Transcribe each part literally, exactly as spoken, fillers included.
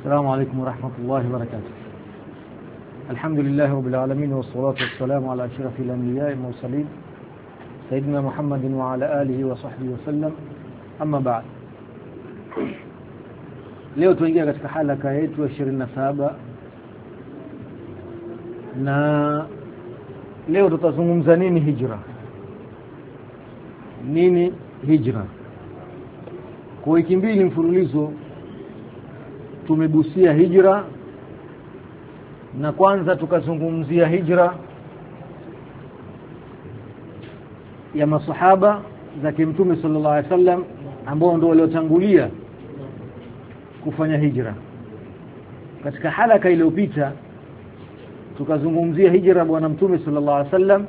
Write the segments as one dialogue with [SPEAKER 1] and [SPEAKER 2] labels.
[SPEAKER 1] السلام عليكم ورحمة الله وبركاته. الحمد لله رب العالمين والصلاة والسلام على أشرف الأنبياء والمرسلين سيدنا محمد وعلى آله وصحبه وسلم. أما بعد, leo tuingia katika halaka yetu ya ishirini na saba na leo tutazungumza nini hijra. Nini hijra? Kwa wiki mbili mfululizo tumegusia hijra, na kwanza tukazungumzia hijra ya masahaba za Mtume sallallahu alaihi wasallam ambao ndio waliotangulia kufanya hijra. Katika halaka iliyopita tukazungumzia hijra bwana Mtume sallallahu alaihi wasallam,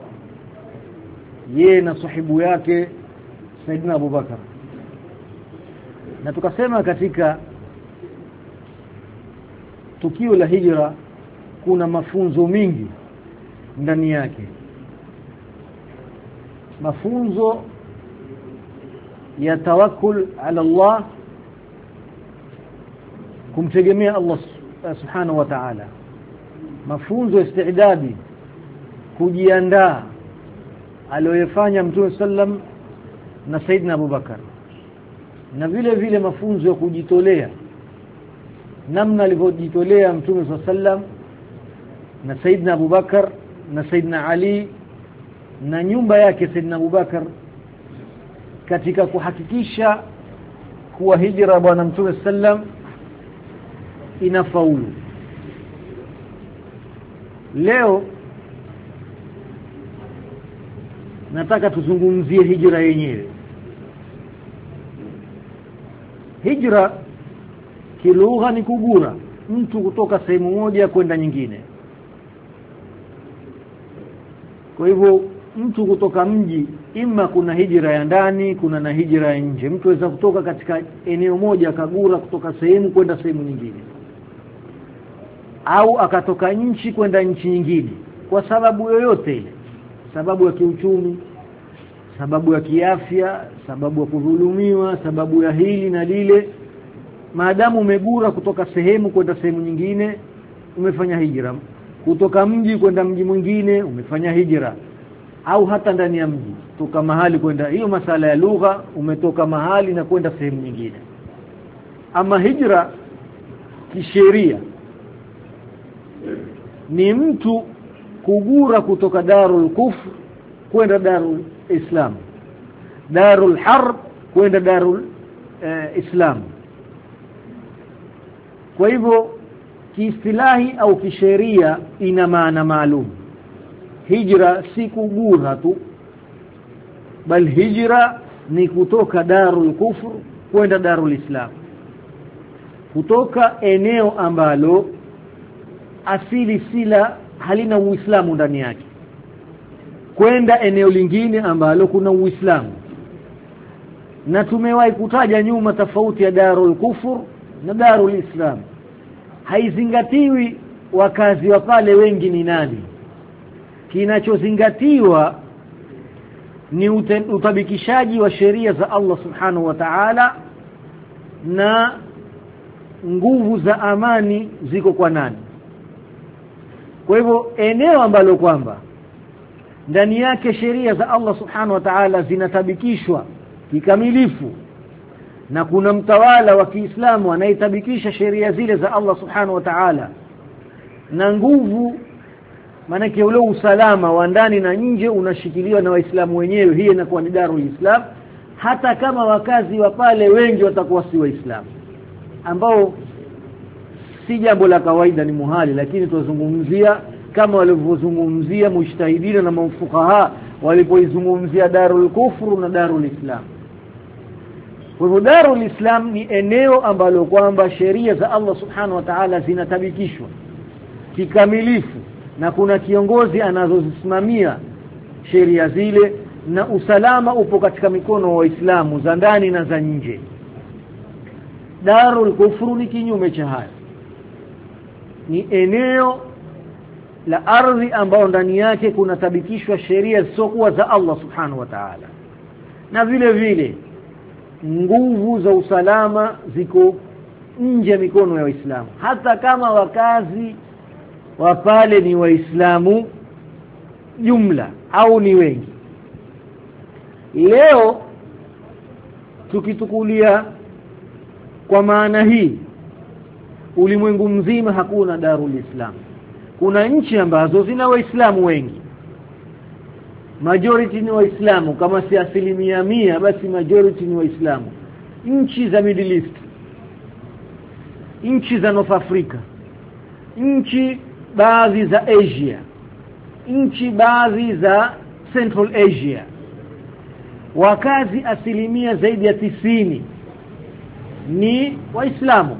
[SPEAKER 1] yeye na sahibu yake Saidina Abu Bakar, na tukasema katika tukio la hijra kuna mafunzo mingi ndani yake. Mafunzo ya tawakkul ala Allah, kumtegemea Allah subhanahu wa ta'ala. Mafunzo istidadi, kujiandaa aliyofanya Mtume sallam na Saidina Abu Bakar, na vile vile mafunzo ya kujitolea, namna alivyojitolea Mtume sallam na Saidina Abu Bakar na Saidina Ali na nyumba yake Saidina Abu Bakar katika kuhakikisha kuwa hijra bwana Mtume sallam inafaulu. Leo nataka tuzungumzie hijra yenyewe. Hijra kilugha ni kugura mtu kutoka sehemu moja kwenda nyingine. Kwa hivyo mtu kutoka mji, ima kuna hijra ya ndani, kuna na hijra ya nje. Mtu aweza kutoka katika eneo moja akagura kutoka sehemu kwenda sehemu nyingine, au akatoka nchi kwenda nchi nyingine kwa sababu yoyote ile, sababu ya kiuchumi, sababu ya kiafya, sababu ya kudhulumiwa, sababu ya hili na lile. Maadamu umegura kutoka sehemu kwenda sehemu nyingine, umefanya hijra. Kutoka mji kwenda mji mwingine, umefanya hijra. Au hata ndani ya mji, kutoka mahali kwenda, hiyo masala ya lugha, umetoka mahali na kwenda sehemu nyingine. Ama hijra kisheria ni mtu kugura kutoka darul kufr kwenda darul islam, darul harb kwenda darul uh, islam. Kwa hivyo kiistilahi au kisheria ina maana maalum. Hijra si kugura tu, bal hijra ni kutoka darul kufr kwenda darul islam, kutoka eneo ambalo asili sila halina uislamu ndani yake kwenda eneo lingine ambalo kuna uislamu. Na tumewahi kutaja nyuma tofauti ya darul kufur na darul islam. Haizingatiwi wakazi wa pale wengi ni nani. Kinachozingatiwa ni utabikishaji wa sheria za Allah subhanahu wa ta'ala, na nguvu za amani ziko kwa nani. Kwa hivyo eneo ambalo kwamba ndani yake sheria za Allah subhanahu wa ta'ala zinatabikishwa kikamilifu, na kuna mtawala wa Kiislamu anayetabikisha sheria zile za Allah subhanahu wa ta'ala, na nguvu, maana ule usalama wa ndani na nje unashikiliwa na Waislamu wenyewe, hii inakuwa ni darul islam, hata kama wakazi wa pale wengi watakuwa si Waislamu, ambao si jambo la kawaida, ni muhali. Lakini tuzungumzia kama walivyozungumzia mujtahidina na mafuqaha walipoizungumzia darul kufru na darul islam. Kwa hivyo darul islam ni eneo ambalo kwamba sheria za Allah subhanahu wa ta'ala zinatabikishwa kikamilifu, na kuna kiongozi anazozisimamia sheria zile, na usalama upo katika mikono wa Waislamu za ndani na za nje. Darul kufru ni kinyume cha hayo, ni eneo la ardhi ambao ndani yake kuna tabikishwa sheria zisizokuwa za Allah subhanahu wa ta'ala, na vile vile nguvu za usalama ziko nje ya mikono ya Waislamu, hata kama wakazi wa pale ni Waislamu jumla au ni wengi. Leo tukitukulia kwa maana hii, ulimwengu mzima hakuna Darul Islam. Kuna nchi ambazo zina Waislamu wengi, majority ni Waislamu, kama si asilimia mia basi majority ni Waislamu. Nchi za Middle East, nchi za North Africa, nchi baadhi za Asia, nchi baadhi za Central Asia, wakazi asilimia zaidi ya tisini ni Waislamu.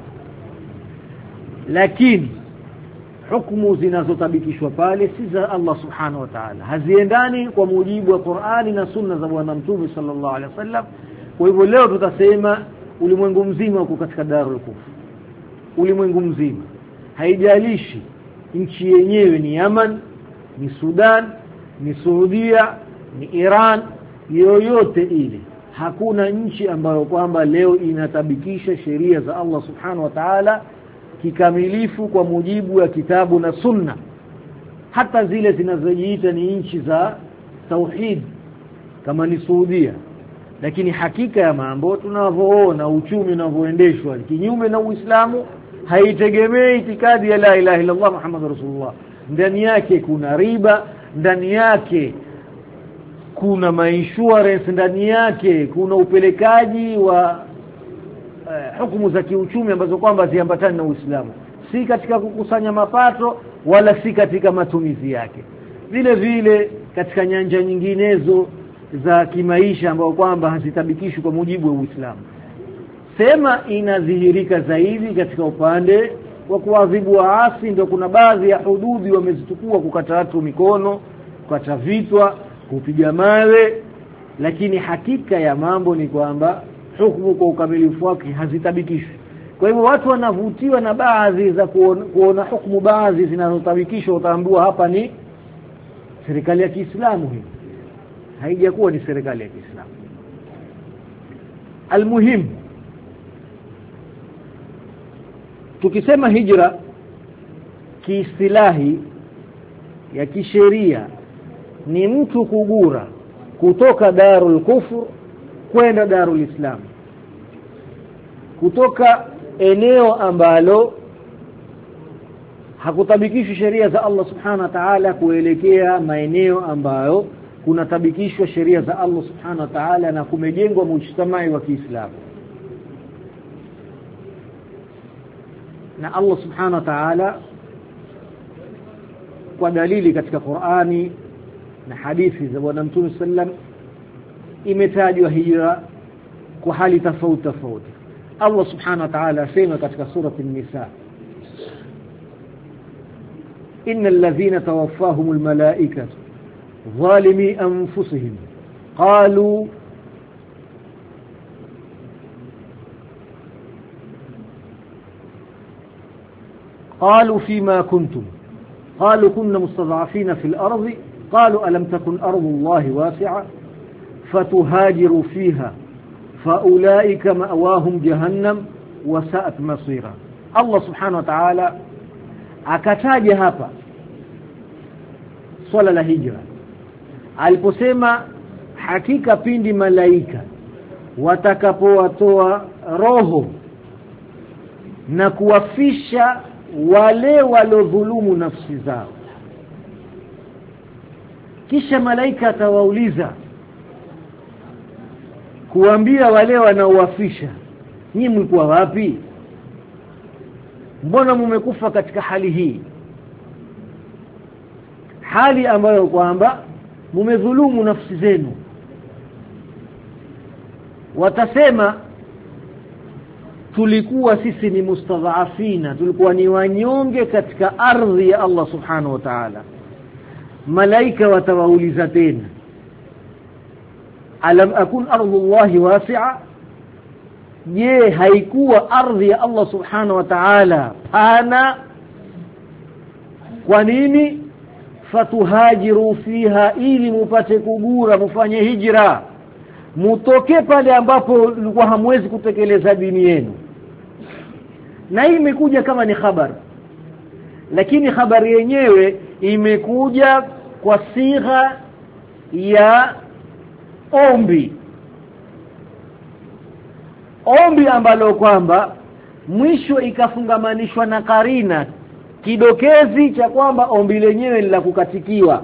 [SPEAKER 1] Lakini hukumu zinazotabikishwa pale si za Allah subhanahu wa ta'ala, haziendani kwa mujibu wa Qur'ani na sunna za Bwana Mtume sallallahu alaihi wasallam. Kwa hivyo leo tutasema ulimwengu mzima uko katika darul kufr. Ulimwengu mzima, haijalishi nchi yenyewe ni Yaman, ni Sudan, ni Saudia, ni Iran, yoyote ile, hakuna nchi ambayo kwamba leo inatabikisha sheria za Allah subhanahu wa ta'ala kikamilifu kwa mujibu wa kitabu na sunna. Hata zile zinazojiita ni nchi za tauhid kama ni Saudia, lakini hakika ya mambo tunavyoona uchumi unavyoendeshwa kinyume na Uislamu, haitegemei itikadi ya la ilaha illa Allah Muhammadur Rasulullah. Ndani yake kuna riba, ndani yake kuna insurance, ndani yake kuna upelekaji wa uh, hukumu za kiuchumi ambazo kwamba ziambatana na Uislamu, si katika kukusanya mapato wala si katika matumizi yake. Vile vile katika nyanja nyinginezo za kimaisha ambao kwamba hazitabikishwi kwa mujibu wa Uislamu. Sema inadhihirika zaidi katika upande wa kuadhibu waasi, ndio kuna baadhi ya hududi wamezitukua, kukata watu mikono, kukata vitwa, kupiga mawe. Lakini hakika ya mambo ni kwamba hukumu kwa ukamilifu wake hazitabikishwi. Kwa hivyo watu wanavutiwa na baadhi za kuona, kuona hukumu baadhi zinazotabikishwa, utaambiwa hapa ni serikali ya Kiislamu. Hii haijakuwa ni serikali ya Kiislamu. Almuhim, tukisema hijra kiistilahi ya kisheria ni mtu kugura kutoka darul kufur kwenda darul Islam, kutoka eneo ambalo hakutabikishwa sheria za Allah subhanahu wa ta'ala kuelekea maeneo ambayo kunatabikishwa sheria za Allah subhanahu wa ta'ala na kumejengwa mujtamai wa Kiislamu. Na Allah subhanahu wa ta'ala kwa dalili katika Qur'ani na hadithi za Bwana Mtume sallam imetajwa hijra kwa hali tofauti tofauti. Allah subhanahu wa ta'ala asema katika sura an-Nisa, innal ladhina tawaffahumul malaikatu zalimi anfusihim qalu قالوا فيما كنتم قالوا كنا مستضعفين في الأرض قالوا ألم تكن أرض الله واسعة فتهاجروا فيها فأولئك مأواهم جهنم وساءت مصيرا. الله سبحانه وتعالى akataja hapa swala la hijra aliposema hakika pindi malaika watakapowatoa roho na kuwafisha wale walodhulumu nafsi zao, kisha malaika atawauliza kuambia wale wanaowafisha, nyinyi mlikuwa wapi? Mbona mmekufa katika hali hii, hali ambayo kwamba mmedhulumu nafsi zenu? Watasema tulikuwa sisi ni mustadhafina, tulikuwa ni wanyonge katika ardhi ya Allah subhanahu wa ta'ala. Malaika watawauliza tena, alam akun ardhullahi wasi'a, je haikuwa ardhi ya Allah subhanahu wa ta'ala pana? Kwa nini? Fatuhajiru fiha, ili mupate kugura, mufanye hijra, mutoke pale ambapo mlikuwa hamwezi kutekeleza dini yenu. na hii imekuja kama ni habari, lakini habari yenyewe imekuja kwa sigha ya ombi ombi ambalo kwamba mwisho ikafungamanishwa na karina, kidokezi cha kwamba ombi lenyewe ni la kukatikiwa.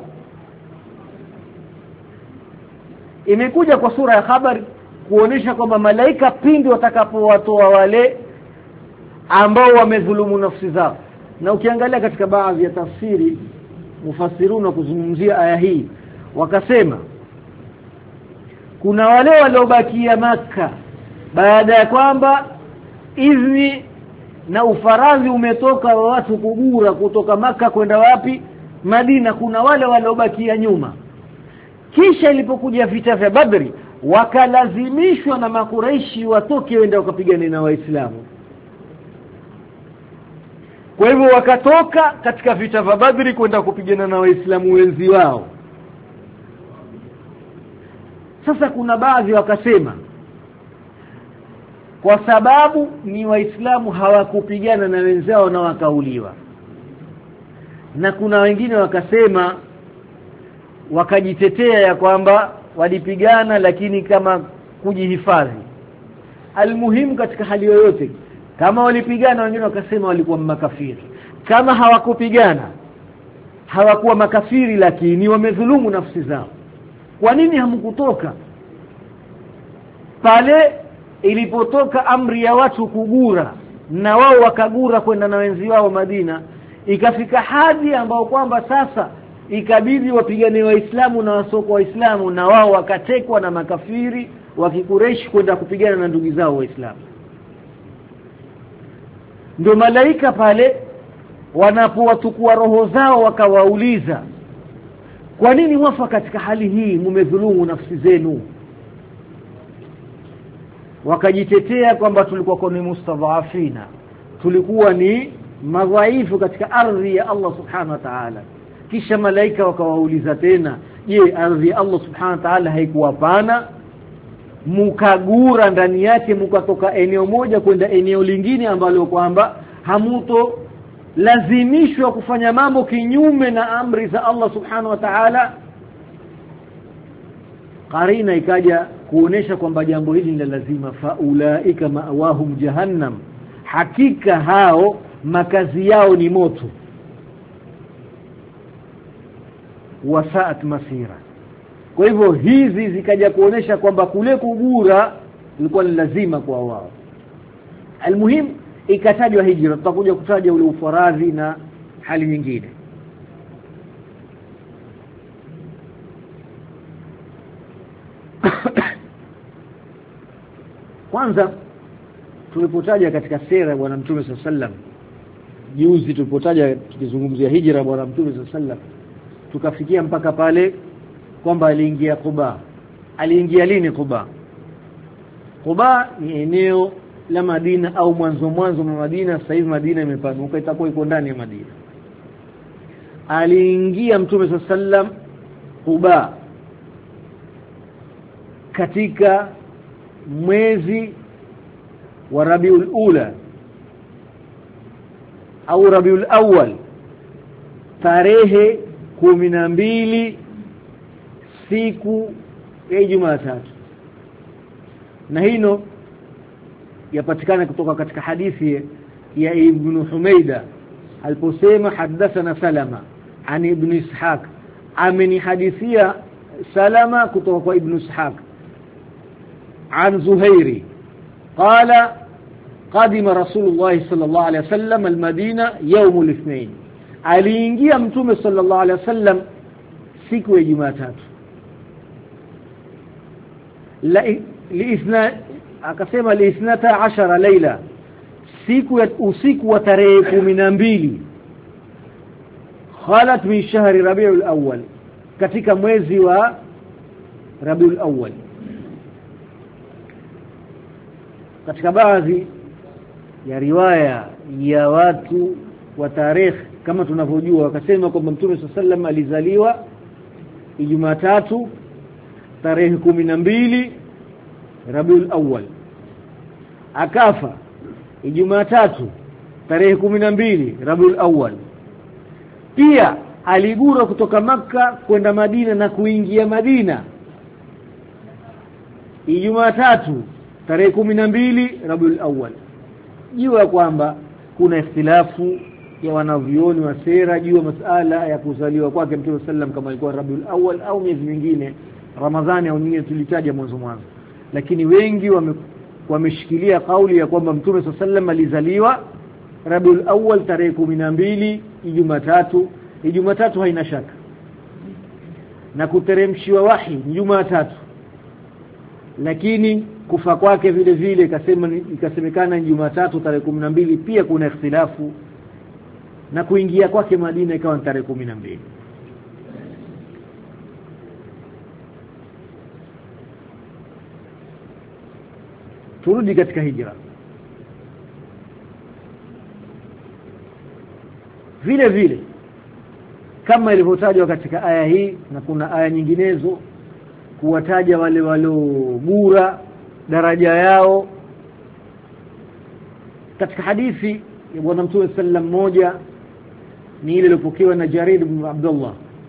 [SPEAKER 1] Imekuja kwa sura ya habari kuonesha kwamba malaika pindi watakapowatoa wale ambao wamedhulumu nafsi zao. Na ukiangalia katika baadhi ya tafsiri mufassiruna kuzungumzia aya hii wakasema kuna wale waliobakia Makka baada ya kwamba idhni na ufaradhi umetoka wa watu kugura kutoka Makka kwenda wapi? Madina. Kuna wale waliobakia nyuma. Kisha ilipokuja vita vya Badri wakalazimishwa na Makuraishi watoke wende wakapigana na Waislamu. Kwa hivyo wakatoka katika vita vya Badri kwenda kupigana na Waislamu wenzi wao. Sasa kuna baadhi wakasema kwa sababu ni Waislamu hawakupigana na wenzao na wakauliwa. Na kuna wengine wakasema wakajitetea ya kwamba walipigana lakini kama kujihifadhi. Almuhimu katika hali yoyote, kama walipigana wengine wakasema walikuwa makafiri. Kama hawakupigana hawakuwa makafiri lakini wamedhulumu nafsi zao. Kwa nini hamkutoka pale ilipotoka amri ya watu kugura na wao wakagura kwenda na wenzi wao Madina? Ikafika hadi ambao kwamba sasa ikabidi wapigane Waislamu na wasoko Waislamu, na wao wakatekwa na makafiri wa Kikureishi kwenda kupigana na ndugu zao Waislamu. Ndio malaika pale wanapowatukua roho zao wakawauliza, kwa nini wafa katika hali hii, mmedhulumu nafsi zenu? Wakajitetea kwamba tulikuwa kwa ni mustadhafina, tulikuwa ni madhaifu katika ardhi ya Allah subhanahu wa ta'ala. Kisha malaika wakawauliza tena, je, ardhi ya Allah subhanahu wa ta'ala haikuwa pana mukagura ndani yake mukatoka eneo moja kwenda eneo lingine ambalo kwamba hamuto lazimishwa kufanya mambo kinyume na amri za Allah subhanahu wa ta'ala? Karina ikaja kuonesha kwamba jambo hili ni lazima. Faulaika ma'wahum jahannam, hakika hao makazi yao ni moto. Wasaat masira. Kwa hivyo hizi zikaja kuonesha kwamba kule kugura ilikuwa ni lazima kwa wao. Almuhim ikatajwa hijra, tutakuja kutaja ule ufaradhi na hali nyingine. Kwanza tulipotaja katika sera ya bwana Mtume sallallahu alaihi wasallam juzi, tulipotaja tukizungumzia hijra bwana Mtume sallallahu alaihi wasallam, tukafikia mpaka pale kwamba aliingia Quba. Aliingia lini Quba? Quba ni eneo la Madina au mwanzo mwanzo wa Madina. Sasa hivi Madina imepanuka, itakuwa iko ndani ya Madina. Aliingia Mtume sallallahu alaihi wasallam Quba katika mwezi wa Rabiul Ula au Rabiul Awwal, tarehe kumi na mbili siku ya Jumatatu. Na hino yapatikana kutoka katika hadithi ya Ibn Humaida aliposema hadathana Salama ani Ibn Ishaq, ameni hadithia Salama kutoka kwa Ibn Ishaq عن زهيري قال قدم رسول الله صلى الله عليه وسلم المدينة يوم الاثنين. aliingia Mtume sallallahu alaihi wasallam siku ya Jumatatu. la liithna akasema liithnata ashara laila, siku ya usiku wa tarehe kumi na mbili khalat min shahri Rabiul Awwal, katika mwezi wa Rabiul Awwal. Katika baadhi ya riwaya ya watu wa tarehe kama tunavyojua wakasema kwamba Mtume sallallahu alaihi wasallam alizaliwa Jumatatu tarehe kumi na mbili Rabiul Awwal, akafa Jumatatu tarehe kumi na mbili Rabiul Awwal. Pia aligura kutoka Makka kwenda Madina na kuingia Madina Ijumaa tatu tarehe kumi na mbili Rabiul Awwal. Jua kwamba kuna ikhtilafu ya wanavyuoni wa sera juu ya masala ya kuzaliwa kwake Mtume sallam, kama ilikuwa Rabiul Awwal au miezi mingine Ramadhani au nyingine tulitaja mwanzo mwanzo, lakini wengi wame wameshikilia kauli ya kwamba Mtume sallam alizaliwa Rabiul Awwal tarehe kumi na mbili Ijumaa tatu. Ijumaa tatu haina shaka, na kuteremshiwa wahi Ijumaa tatu, lakini kufa kwake vile vile ikasema ikasemekana Ijumaa tatu tarehe kumi na mbili, pia kuna ikhtilafu, na kuingia kwake Madina ikawa tarehe kumi na mbili. Turudi katika hijra. Vile vile kama ilivyotajwa katika aya hii, na kuna aya nyinginezo kuwataja wale waliogura daraja yao. Katika hadithi ya Bwana Mtume sallam moja ni ile iliyopokewa na Jarir ibn Abdullah,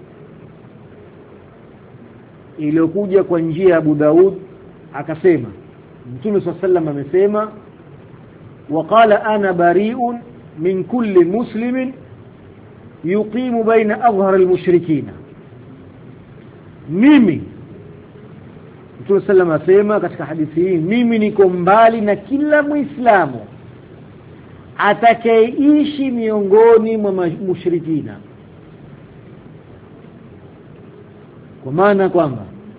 [SPEAKER 1] iliyokuja kwa njia ya Abu Daud, akasema Mtume sallam amesema, waqala ana bari'un min kulli muslimin yuqimu baina adhhar almushrikina. Mimi, Mtume sallam asema katika hadithi hii, mimi niko mbali na kila Muislamu atakayeishi miongoni mwa mushrikina. Kwa maana kwamba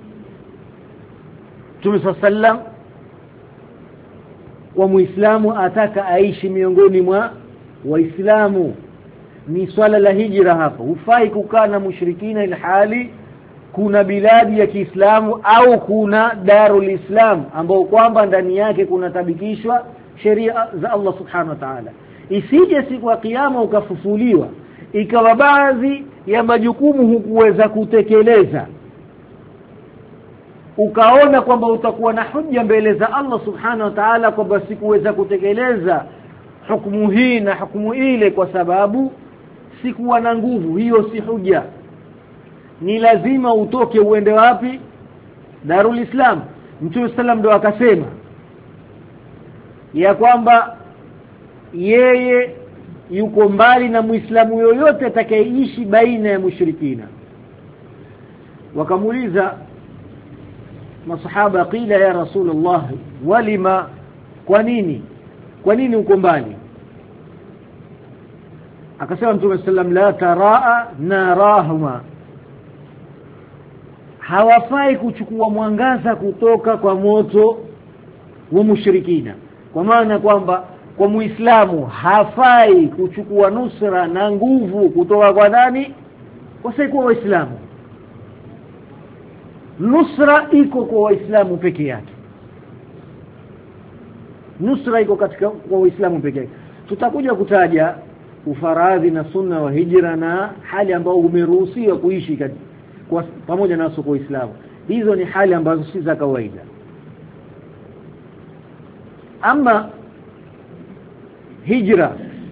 [SPEAKER 1] Mtume sallam wa Muislamu ataka aishi miongoni mwa Waislamu. Ni swala la hijra hapa. Hufai kukaa na mushrikina ilhali kuna biladi ya Kiislamu au kuna Darul Islam ambao kwamba ndani yake kuna tabikishwa sheria za Allah subhanahu wa ta'ala. Isije siku ya kiyama ukafufuliwa ikawa baadhi ya majukumu hukuweza kutekeleza, ukaona kwamba utakuwa na hujja mbele za Allah subhanahu wa ta'ala kwamba sikuweza kutekeleza hukumu hii na hukumu ile kwa sababu sikuwa na nguvu. Hiyo si hujja. Ni lazima utoke uende wapi? Darul Islam. Mtume sallam ndo akasema ya kwamba yeye yuko mbali na Muislamu yoyote atakayeishi baina ya mushrikina. Wakamuuliza masahaba, qila ya Rasulullah walima, kwa nini kwa nini uko mbali? Akasema Mtume sallam, la taraa narahuma, hawafai kuchukua mwangaza kutoka kwa moto wa mushrikina. Kwa maana kwamba kwa Muislamu hafai kuchukua nusra na nguvu kutoka kwa nani? Kwa sababu Waislamu. Nusra iko kwa Waislamu peke yake. Nusra iko katika kwa Waislamu peke yake. Tutakuja kutaja ufaradhi na sunna wa hijra na hali ambayo umeruhusiwa kuishi kwa pamoja na kwa Waislamu. Hizo ni hali ambazo si za kawaida. Ama hijra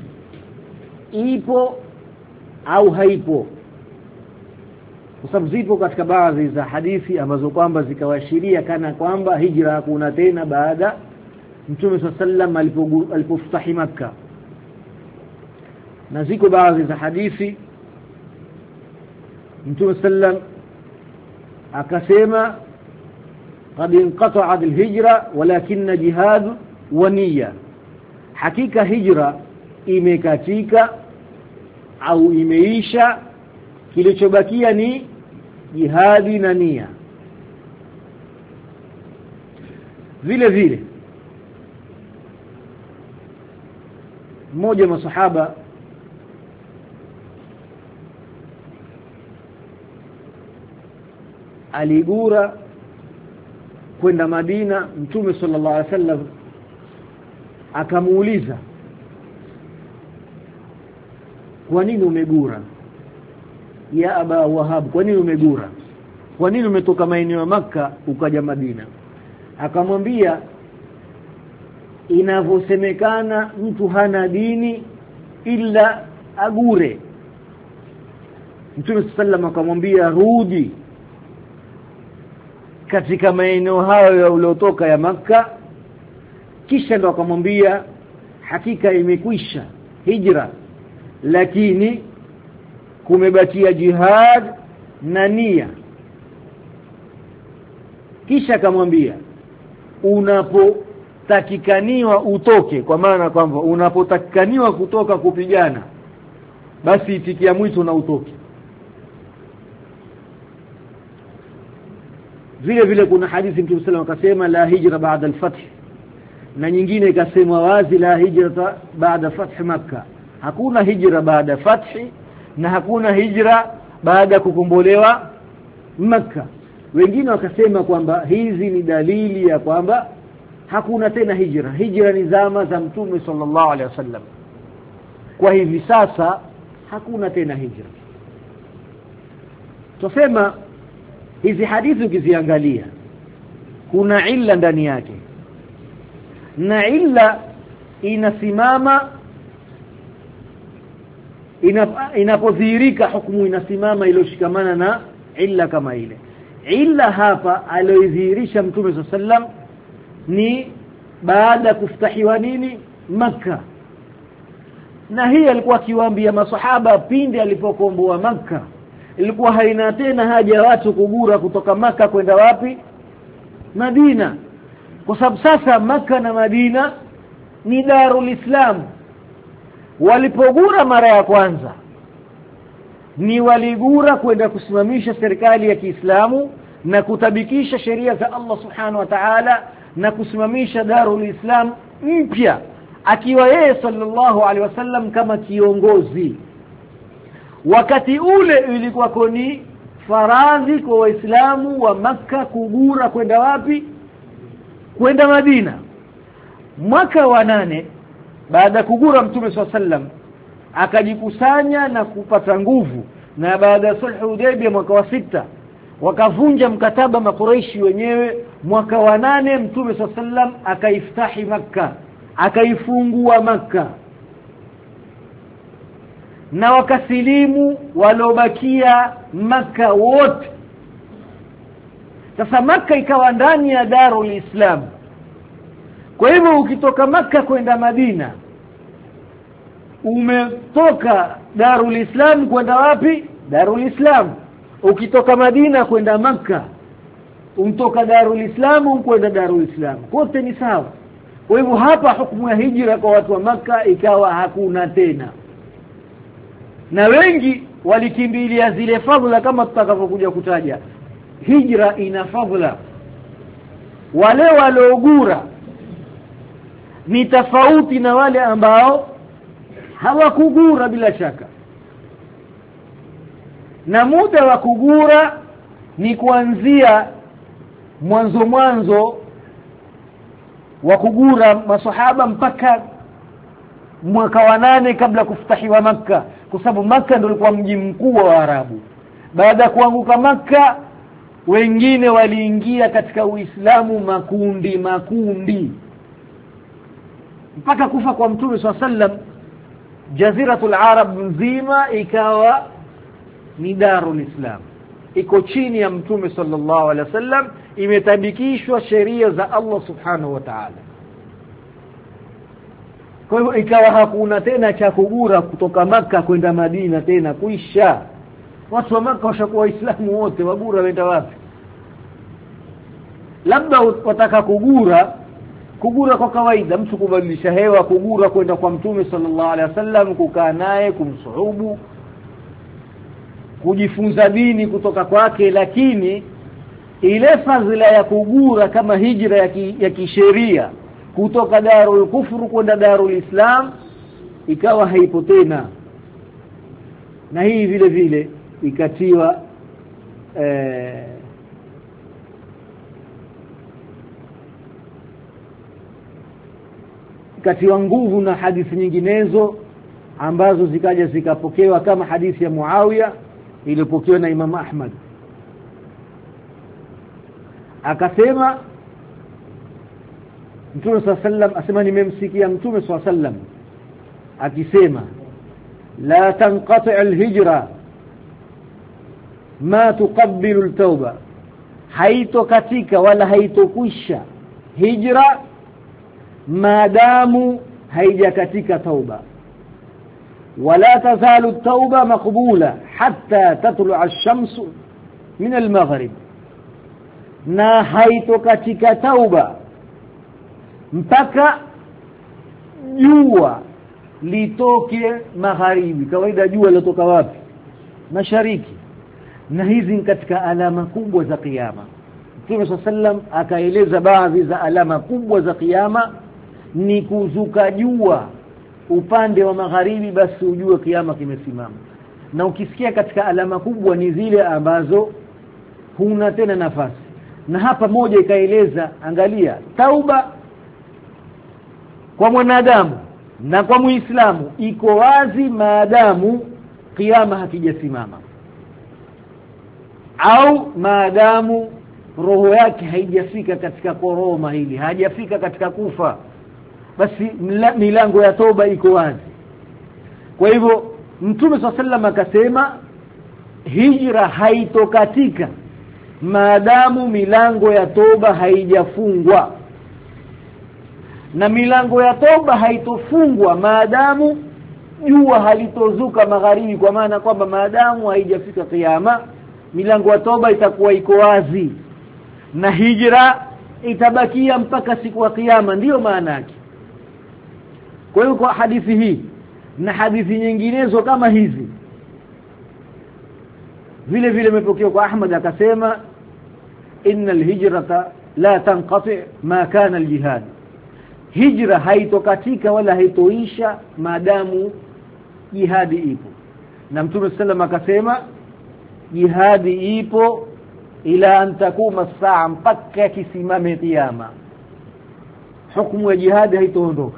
[SPEAKER 1] ipo au haipo, kwa sababu zipo katika baadhi za hadithi ambazo kwamba zikawashiria kana kwamba hijra hakuna tena baada Mtume sallam alipofutahi Makkah. Na ziko baadhi za hadithi Mtume sallam akasema, qad inqata'at al-hijra walakinna jihad wa niyya, hakika hijra imekatika au imeisha, kilichobakia ni jihadi na nia. Vile vile mmoja masahaba aligura kwenda Madina. Mtume sallallahu alaihi wasallam akamuuliza, kwa nini umegura ya Aba Wahab? Kwa nini umegura? Kwa nini umetoka maeneo ya Makka ukaja Madina? Akamwambia, inavyosemekana mtu hana dini illa agure. Mtume sallam akamwambia rudi katika maeneo hayo ya uliotoka ya Makka, kisha ndo akamwambia hakika imekwisha hijra, lakini kumebakia jihad na nia. Kisha akamwambia unapotakikaniwa utoke, kwa maana kwamba unapotakikaniwa kutoka kupigana basi itikia mwito na utoke. Vile vile kuna hadithi Mtume sallallahu alayhi wasallam akasema la hijra baada al-fath, na nyingine ikasema wazi la hijra baada fath Makkah. Hakuna hijra baada fathi na hakuna hijra baada kukombolewa Makkah. Wengine wakasema kwamba hizi ni dalili ya kwamba hakuna tena hijra. Hijra ni zama za Mtume sallallahu alaihi wasallam. Kwa hivi sasa hakuna tena hijra. Tusema hizi hadithi ukiziangalia kuna illa ndani yake, na illa inasimama inapodhihirika hukumu inasimama iliyoshikamana na illa kama ile. Illa hapa aliyodhihirisha Mtume sallam ni baada kuftahiwa nini Makkah, na hii alikuwa akiwaambia maswahaba pindi alipokomboa Makkah ilikuwa haina tena haja watu kugura kutoka Makkah kwenda wapi? Madina, kwa sababu sasa Makkah na Madina ni Darul Islam. Walipogura mara ya kwanza ni waligura kwenda kusimamisha serikali ya Kiislamu na kutabikisha sheria za Allah subhanahu wa ta'ala na kusimamisha Darul Islam mpya, akiwa yeye sallallahu alaihi wasallam kama kiongozi. Wakati ule ilikuwa koni faradhi kwa Waislamu wa Makkah kugura kwenda wapi? Kwenda Madina. Mwaka wa nane baada kugura Mtume sallallahu alaihi wasallam akajikusanya na kupata nguvu, na baada ya sulhu Hudaybiyah mwaka wa sita wakavunja mkataba Makuraishi wenyewe. Mwaka wa nane Mtume sallallahu alaihi wasallam akaiftahi Makkah, akaifungua Makkah, na wakasilimu walobakia Makkah wote. Sasa Makkah ikawa ndani ya Darul Islam. Kwa hivyo ukitoka Makkah kwenda Madina umetoka Darul Islam kwenda wapi? Darul Islam. Ukitoka Madina kwenda Makkah umtoka Darul Islam kwenda Darul Islam, kote ni sawa. Kwa hivyo hapa hukumu ya hijra kwa watu wa Makkah ikawa hakuna tena, na wengi walikimbilia zile fadhila kama tutakavyokuja kutaja. Hijra ina fadhila. Wale waliogura ni tofauti na wale ambao hawakugura bila shaka, na muda wa kugura ni kuanzia mwanzo mwanzo wa kugura maswahaba mpaka mwaka wa nane kabla kuftahiwa Makkah, kwa sababu Makkah ndio ilikuwa mji mkuu wa Arabu. Baada kuanguka Makkah wengine waliingia katika Uislamu makundi makundi mpaka kufa kwa Mtume sallallahu alaihi wasallam. Jaziratul Arab nzima ikawa ni Darul Islam, iko chini ya Mtume sallallahu alaihi wasallam, imetabikishwa sheria za Allah subhanahu wa ta'ala. Kwa hivyo ikawa hakuna tena cha kugura kutoka Makkah kwenda Madina tena, kuisha. Watu wa Makkah washakuwa Waislamu wote, wagura wenda wapi? Labda wataka kugura kugura kwa kawaida, mtu kubadilisha hewa, kugura kwenda kwa Mtume sallallahu alaihi wasallam, kukaa naye, kumsuhubu, kujifunza dini kutoka kwake. Lakini ile fadhila ya kugura kama hijra ya, ki, ya kisheria kutoka Darul Kufru kwenda Darul Islam ikawa haipo tena, na hii vile vile ikatiwa eh, ikatiwa nguvu na hadithi nyinginezo ambazo zikaja zikapokewa, kama hadithi ya Muawiya iliyopokewa na Imam Ahmad. Akasema Mtume sallallahu alaihi wasallam, asema nimemsikia Mtume sallallahu alaihi wasallam akisema la tanqati' al-hijra ma tuqabbilu al-tauba, haito katika wala haitokwisha hijra maadamu haijakatika tauba. wala tazalu at-tauba maqbula hatta tatlu'a ash-shamsu min al-maghrib, na haitokatika tauba mpaka jua litoke magharibi. Kawaida jua litoka wapi? Mashariki. Na hizi ni katika alama kubwa za kiyama. Mtume sallam akaeleza baadhi za alama kubwa za kiyama ni kuzuka jua upande wa magharibi, basi ujue kiyama kimesimama. Na ukisikia katika alama kubwa ni zile ambazo huna tena nafasi. Na hapa moja ikaeleza, angalia, tauba kwa mwanadamu na kwa Muislamu iko wazi maadamu kiyama hakijasimama, au maadamu roho yake haijafika katika koroma hili, hajafika katika kufa, basi milango ya toba iko wazi. Kwa hivyo Mtume swalla sallam akasema hijra haitokatika maadamu milango ya toba haijafungwa, na milango ya toba haitofungwa maadamu jua halitozuka magharibi, kwa maana kwamba maadamu haijafika kiyama milango ya toba itakuwa iko wazi na hijra itabakia mpaka siku ya kiyama. Ndiyo maana yake. Kwa hiyo kwa hadithi hii na hadithi nyinginezo kama hizi, vile vile imepokewa kwa Ahmad akasema innal hijrata la tanqati ma kana al-jihad, hijra haitokatika wala haitoisha maadamu jihadi ipo. Na Mtume sallam akasema jihadi ipo ila an takuma saa, mpaka kisimame kiyama. Hukumu ya jihadi haitoondoka.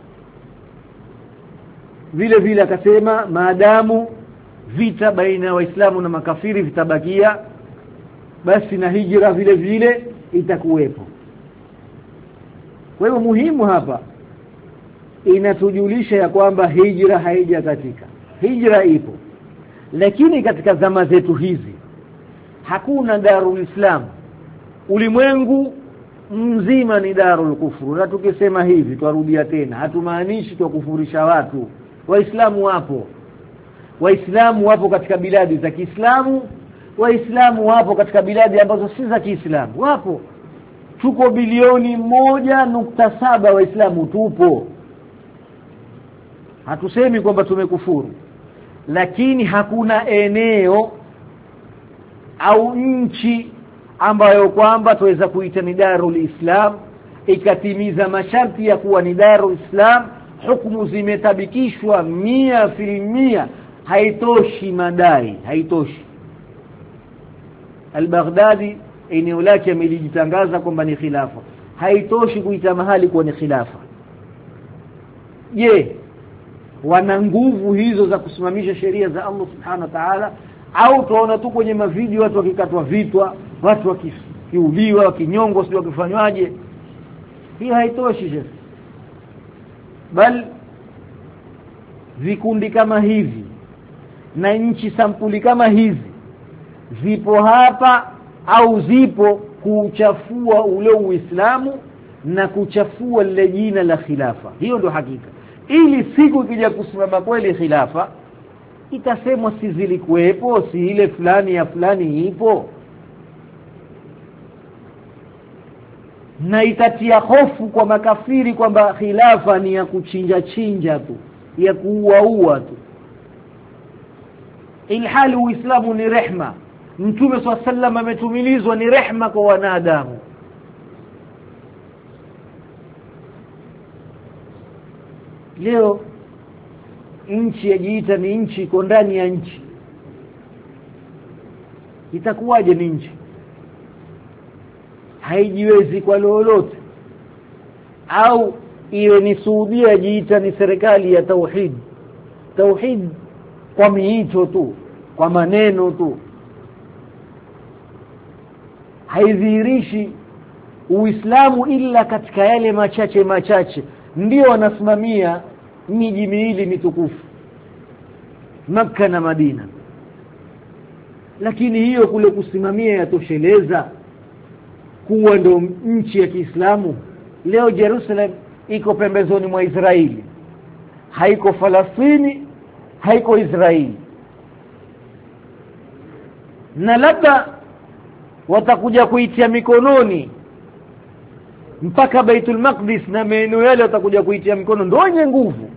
[SPEAKER 1] Vile vile akasema maadamu vita baina ya Waislamu na makafiri vitabakia, basi na hijra vile vile itakuwepo. Kwa hiyo muhimu hapa inatujulisha ya kwamba hijra haijakatika. Hijra ipo, lakini katika zama zetu hizi hakuna darul Islam. Ulimwengu mzima ni darul kufuru. Na tukisema hivi twarudia tena, hatumaanishi tukufurisha watu. Waislamu wapo. Waislamu wapo katika biladi za Kiislamu, Waislamu wapo katika biladi ambazo si za Kiislamu. Wapo. Tuko bilioni moja nukta saba Waislamu tupo. Hatusemi kwamba tumekufuru, lakini hakuna eneo au nchi ambayo kwamba tuweza kuita ni darul Islam ikatimiza masharti ya kuwa ni darul Islam, hukumu zimetabikishwa mia filmia. Haitoshi madai, haitoshi. Al-Baghdadi eneo lake amelijitangaza kwamba ni khilafa. Haitoshi kuita mahali kuwa ni khilafa. Je, wana nguvu hizo za kusimamisha sheria za Allah subhanahu wa ta'ala? Au tuona tu kwenye mavideo watu wakikatwa vitwa, watu wakiuliwa, wakinyongwa, sio wakifanywaje? Hii haitoshi je? Bal vikundi kama hivi na nchi sampuli kama hizi zipo hapa au zipo kuchafua ule Uislamu na kuchafua lile jina la khilafa. Hiyo ndio hakika. Ili siku ikija kusimama kweli khilafa itasemwa si zilikuwepo, si ile fulani ya fulani ipo, na itatia hofu kwa makafiri kwamba khilafa ni ya kuchinja chinja tu, ya kuua tu, ilhali Uislamu ni rehma. Mtume swalla sallam ametumilizwa ni rehma kwa wanadamu. Leo nchi yajiita ni nchi, iko ndani ya nchi. Itakuwaje ni nchi? Haijiwezi kwa lolote. Au iwe ni Saudia yajiita ni serikali ya tauhid. Tauhid kwa miito tu, kwa maneno tu, haidhihirishi Uislamu ila katika yale machache machache. Ndio wanasimamia miji miwili mitukufu. Makka na Madina. Lakini hiyo kule kusimamia yatosheleza kuwa ndo nchi ya Kiislamu? Leo Jerusalem iko pembezoni mwa Israeli, haiko Falastini, haiko Israeli. Na labda watakuja kuitia mikononi mpaka Baitul Maqdis na maeneo yale watakuja kuitia mikono, ndio wenye nguvu.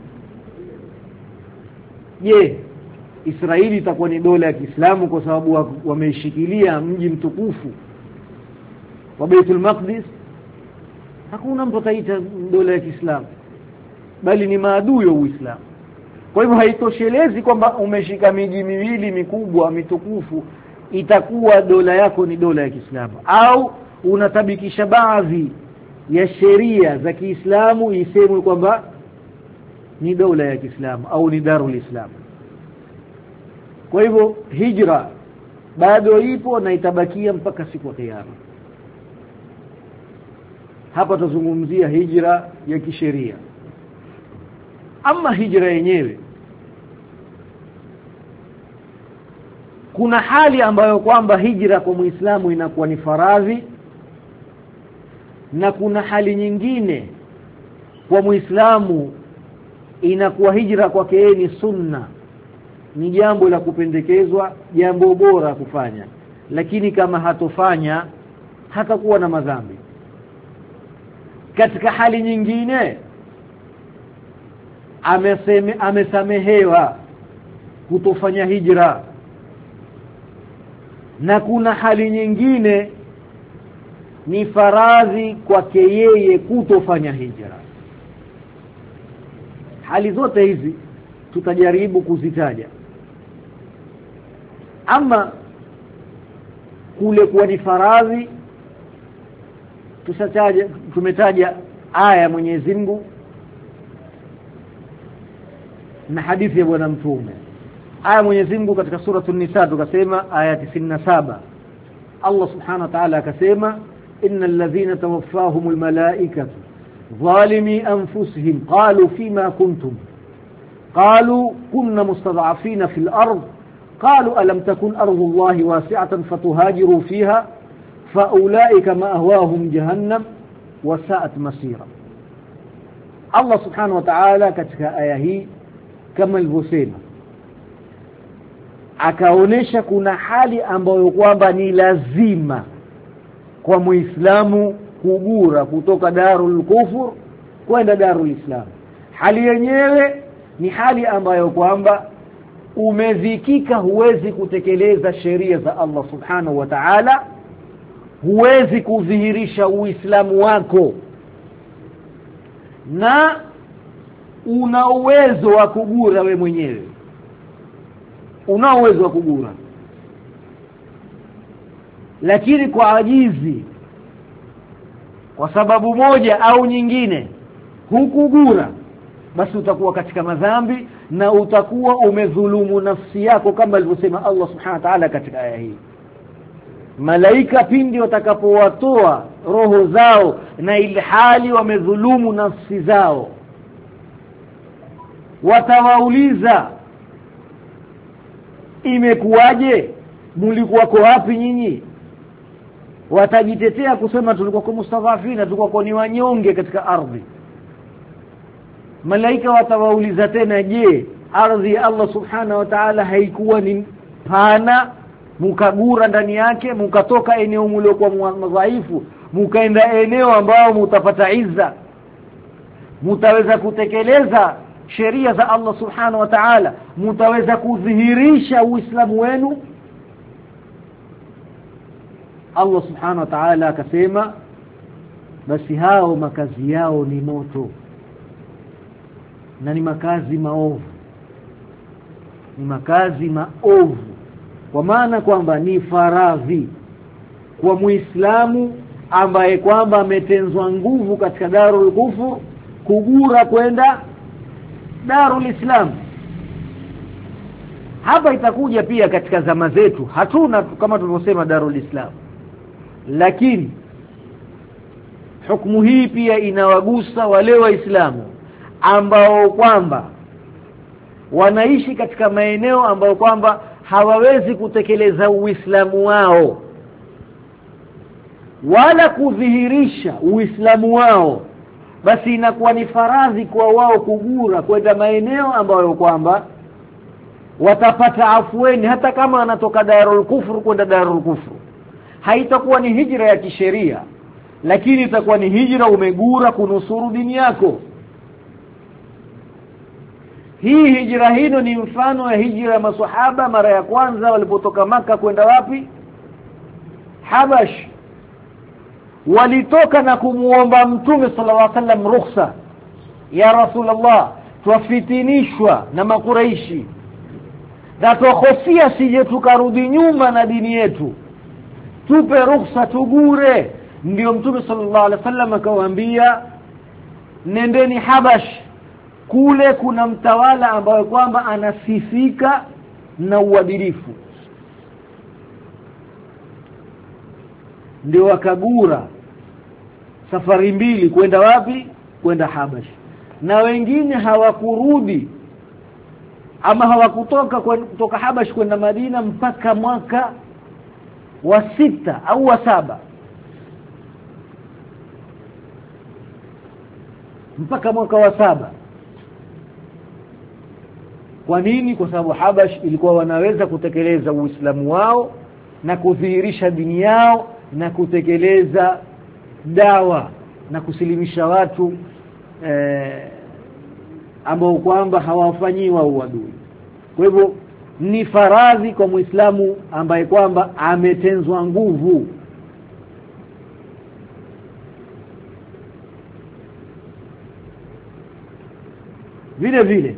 [SPEAKER 1] Je, Israeli itakuwa ni dola ya Kiislamu kwa sababu wameishikilia mji mtukufu wa Baitul Maqdis? Hakuna mtu ataita dola ya Kiislamu, bali ni maadui wa Uislamu. Kwa hivyo haitoshelezi kwamba umeshika miji miwili mikubwa mitukufu itakuwa dola yako ni dola ya Kiislamu, au unatabikisha baadhi ya sheria za Kiislamu isemwe kwamba ni dola ya Kiislamu au ni darul Islam. Kwa hivyo hijra bado ipo na itabakia mpaka siku ya Kiyama. Hapa tuzungumzia hijra ya kisheria. Ama hijra yenyewe, kuna hali ambayo kwamba hijra kwa Muislamu inakuwa ni faradhi, na kuna hali nyingine kwa Muislamu inakuwa hijra kwake yeye ni sunna, ni jambo la kupendekezwa, jambo bora kufanya, lakini kama hatofanya hatakuwa na madhambi. Katika hali nyingine ameseme amesamehewa kutofanya hijra, na kuna hali nyingine ni faradhi kwake yeye kutofanya hijra. Hali zote hizi tutajaribu kuzitaja. Ama kule kuwa ni faradhi, tusataja tumetaja aya ya Mwenyezi Mungu na hadithi ya bwana mtume. Aya Mwenyezi Mungu katika sura An-Nisa tukasema aya tisini na saba, Allah subhanahu wa ta'ala akasema innal ladhina tawaffahumul malaikatu zalimi anfusihim qalu fima kuntum qalu kunna mustad'afina fil ard qalu alam takun ardullahi wasi'atan fatuhajiru fiha faulaika ma'awahum jahannam wa sa'at masira. Allah subhanahu wa ta'ala katika aya hii kama alivyosema akaonesha kuna hali ambayo kwamba ni lazima kwa Muislamu kugura kutoka darul kufur kwenda darul Islam. Hali yenyewe ni hali ambayo kwamba umedhikika, huwezi kutekeleza sheria za Allah subhanahu wa ta'ala, huwezi kudhihirisha Uislamu wako, na una uwezo wa kugura we mwenyewe, una uwezo wa kugura, lakini kwa ajizi, kwa sababu moja au nyingine hukugura, basi utakuwa katika madhambi na utakuwa umedhulumu nafsi yako, kama alivyosema Allah subhanahu wa ta'ala katika aya hii. Malaika pindi watakapowatoa roho zao na ilhali wamedhulumu nafsi zao, watawauliza imekuwaje, mlikuwa kwa wapi nyinyi? Watajitetea kusema tulikuwa kwa mustadhafina, tulikuwa kwa ni wanyonge katika ardhi. Malaika watawauliza tena, je, ardhi ya Allah subhanahu wa ta'ala haikuwa ni pana mukagura ndani yake, mukatoka eneo mliokuwa madhaifu mukaenda eneo ambao mutapata izza, mutaweza kutekeleza sheria za Allah subhanahu wa ta'ala, mutaweza kudhihirisha Uislamu wenu? Allah subhanahu wa ta'ala akasema basi hao makazi yao ni moto, na ni makazi maovu, ni makazi maovu, kwa maana kwamba ni faradhi kwa Muislamu ambaye kwamba ametenzwa nguvu katika darul kufur kugura kwenda darul Islam. Hapa itakuja pia katika zama zetu hatuna kama tulivyosema darul Islam, lakini hukumu hii pia inawagusa wale waislamu ambao kwamba wanaishi katika maeneo ambayo kwamba hawawezi kutekeleza Uislamu wao wala kudhihirisha Uislamu wao, basi inakuwa ni faradhi kwa wao kugura kwenda maeneo ambayo kwamba watapata afueni, hata kama anatoka Darul Kufr kwenda Darul Kufr. Haitakuwa ni hijra ya kisheria, lakini itakuwa ni hijra umegura kunusuru dini yako. Hii hijra hino ni mfano ya hijra ya maswahaba mara ya kwanza walipotoka Maka kwenda wapi? Habash. Walitoka na kumuomba Mtume sallallahu alaihi wasallam ruhusa, ya Rasulullah, tuafitinishwa na makuraishi na tuhofia sije tukarudi nyuma na dini yetu, tupe ruhusa tugure. Ndio Mtume sallallahu alaihi wasallam akawaambia, nendeni Habash, kule kuna mtawala ambaye kwamba anasifika na uadilifu. Ndio wakagura safari mbili kwenda wapi? Kwenda Habash. Na wengine hawakurudi ama hawakutoka kutoka Habash kwenda Madina mpaka mwaka wa sita au wa saba, mpaka mwaka wa saba. Kwa nini? Kwa sababu Habash ilikuwa wanaweza kutekeleza Uislamu wao na kudhihirisha dini yao na kutekeleza dawa na kusilimisha watu eh, ambao kwamba hawafanyiwa uadui. Kwa hivyo ni faradhi kwa Muislamu ambaye kwamba ametenzwa nguvu. Vile vile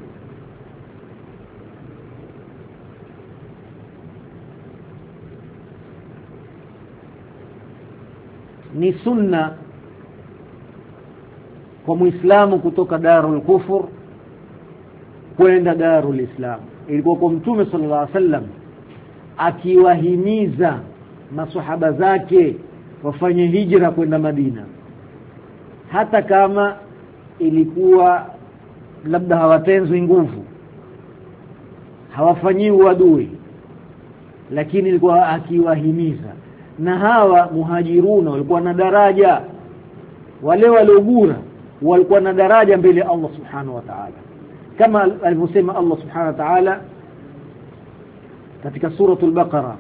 [SPEAKER 1] ni sunna kwa Muislamu kutoka Darul Kufur kwenda Darul Islam. Ilikuwa kwa Mtume sallallahu alaihi wasallam akiwahimiza maswahaba zake wafanye hijra kwenda Madina, hata kama ilikuwa labda hawatenzwi nguvu, hawafanyiwi uadui, lakini ilikuwa akiwahimiza. Na hawa muhajiruna walikuwa na daraja, wale waliogura walikuwa na daraja mbele ya Allah subhanahu wa ta'ala, kama alivyosema Allah subhanahu wa ta'ala katika suratul Baqara,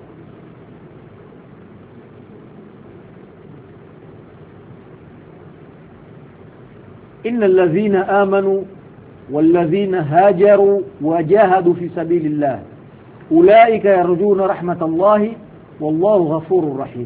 [SPEAKER 1] innal ladhina amanu wal ladhina hajaru wajahadu fi sabilillah ulaika yarjuna rahmatallahi wallahu ghafurur rahim.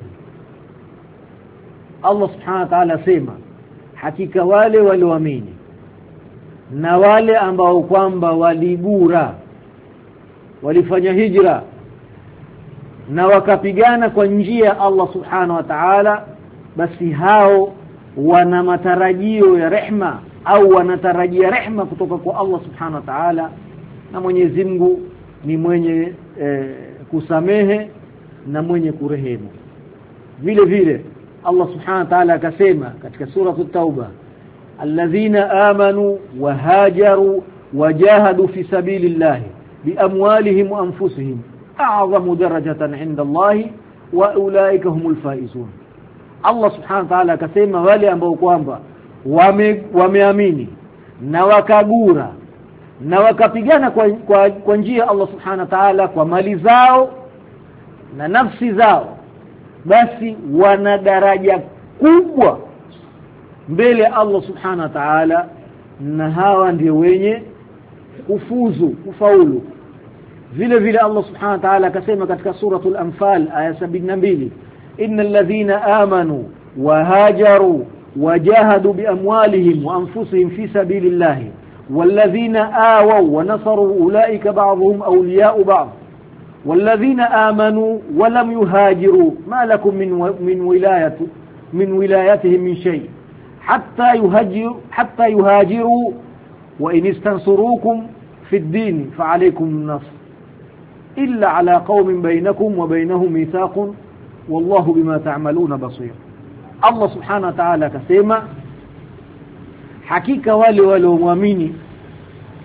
[SPEAKER 1] Allah subhanahu wa ta'ala sema, hakika wale walioamini na wale ambao kwamba waligura, walifanya hijra na wakapigana kwa njia Allah subhanahu wa ta'ala, basi hao wana matarajio ya rehma au wanatarajia rehma kutoka kwa Allah subhanahu wa ta'ala, na Mwenyezi Mungu ni mwenye eh, kusamehe na mwenye kurehemu. Vile vile Allah subhanahu wa ta'ala akasema katika sura at-Tauba, alladhina amanu wa hajaru wajahadu fi sabilillahi biamwalihim wa anfusihim a'zamu darajatan 'inda Allahi wa ulaika humul faizun. Allah subhanahu wa ta'ala akasema wale ambao kwamba wame, wameamini na wakagura na wakapigana kwa, kwa, kwa njia Allah subhanahu wa ta'ala kwa mali zao na nafsi zao, basi wana daraja kubwa mbele Allah subhanahu wa ta'ala, na hawa ndio wenye kufuzu kufaulu. Vile vile Allah subhanahu wa ta'ala akasema katika suratul Anfal aya sabini na mbili, innal ladhina amanu wa hajaru wajahadu biamwalihim wa anfusihim fi sabilillahi walladhina awaw wa nasaru ulaika ba'dhum awliya'u ba'd والذين آمنوا ولم يهاجروا ما لكم من من ولاية من ولايتهم من شيء حتى يهاجروا حتى يهاجروا وإن استنصروكم في الدين فعليكم النصر إلا على قوم بينكم وبينهم ميثاق والله بما تعملون بصير. الله سبحانه وتعالى كسيما حقيقة wale walioamini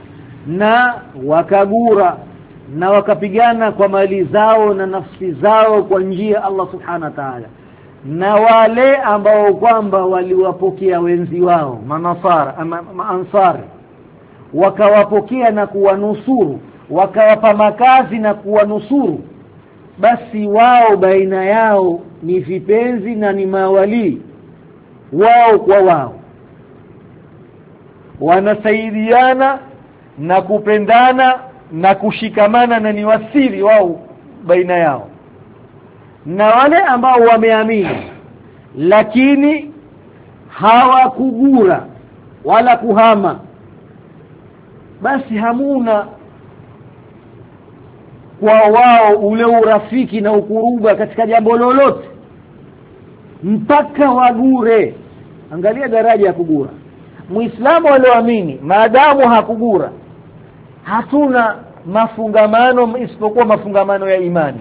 [SPEAKER 1] na wakagura na wakapigana kwa mali zao na nafsi zao kwa njia Allah subhanahu wa ta'ala, na wale ambao kwamba waliwapokea wenzi wao manasara ama maansari wakawapokea na kuwanusuru, wakawapa makazi na kuwanusuru, basi wao baina yao ni vipenzi na ni mawali wao kwa wao, wanasaidiana na kupendana na kushikamana na ni wasiri wao baina yao. Na wale ambao wameamini lakini hawakugura wala kuhama, basi hamuna kwa wao ule urafiki na ukuruba katika jambo lolote mpaka wagure. Angalia daraja ya kugura. Muislamu alioamini maadamu hakugura, hatuna mafungamano isipokuwa mafungamano ya imani,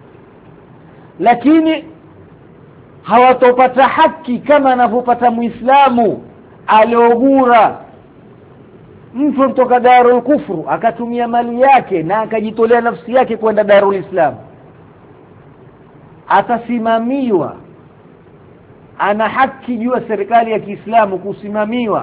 [SPEAKER 1] lakini hawatopata haki kama anavyopata Muislamu aliogura. Mtu kutoka Darul Kufru akatumia mali yake na akajitolea nafsi yake kwenda Darul Islam, atasimamiwa, ana haki juu ya serikali ya Kiislamu kusimamiwa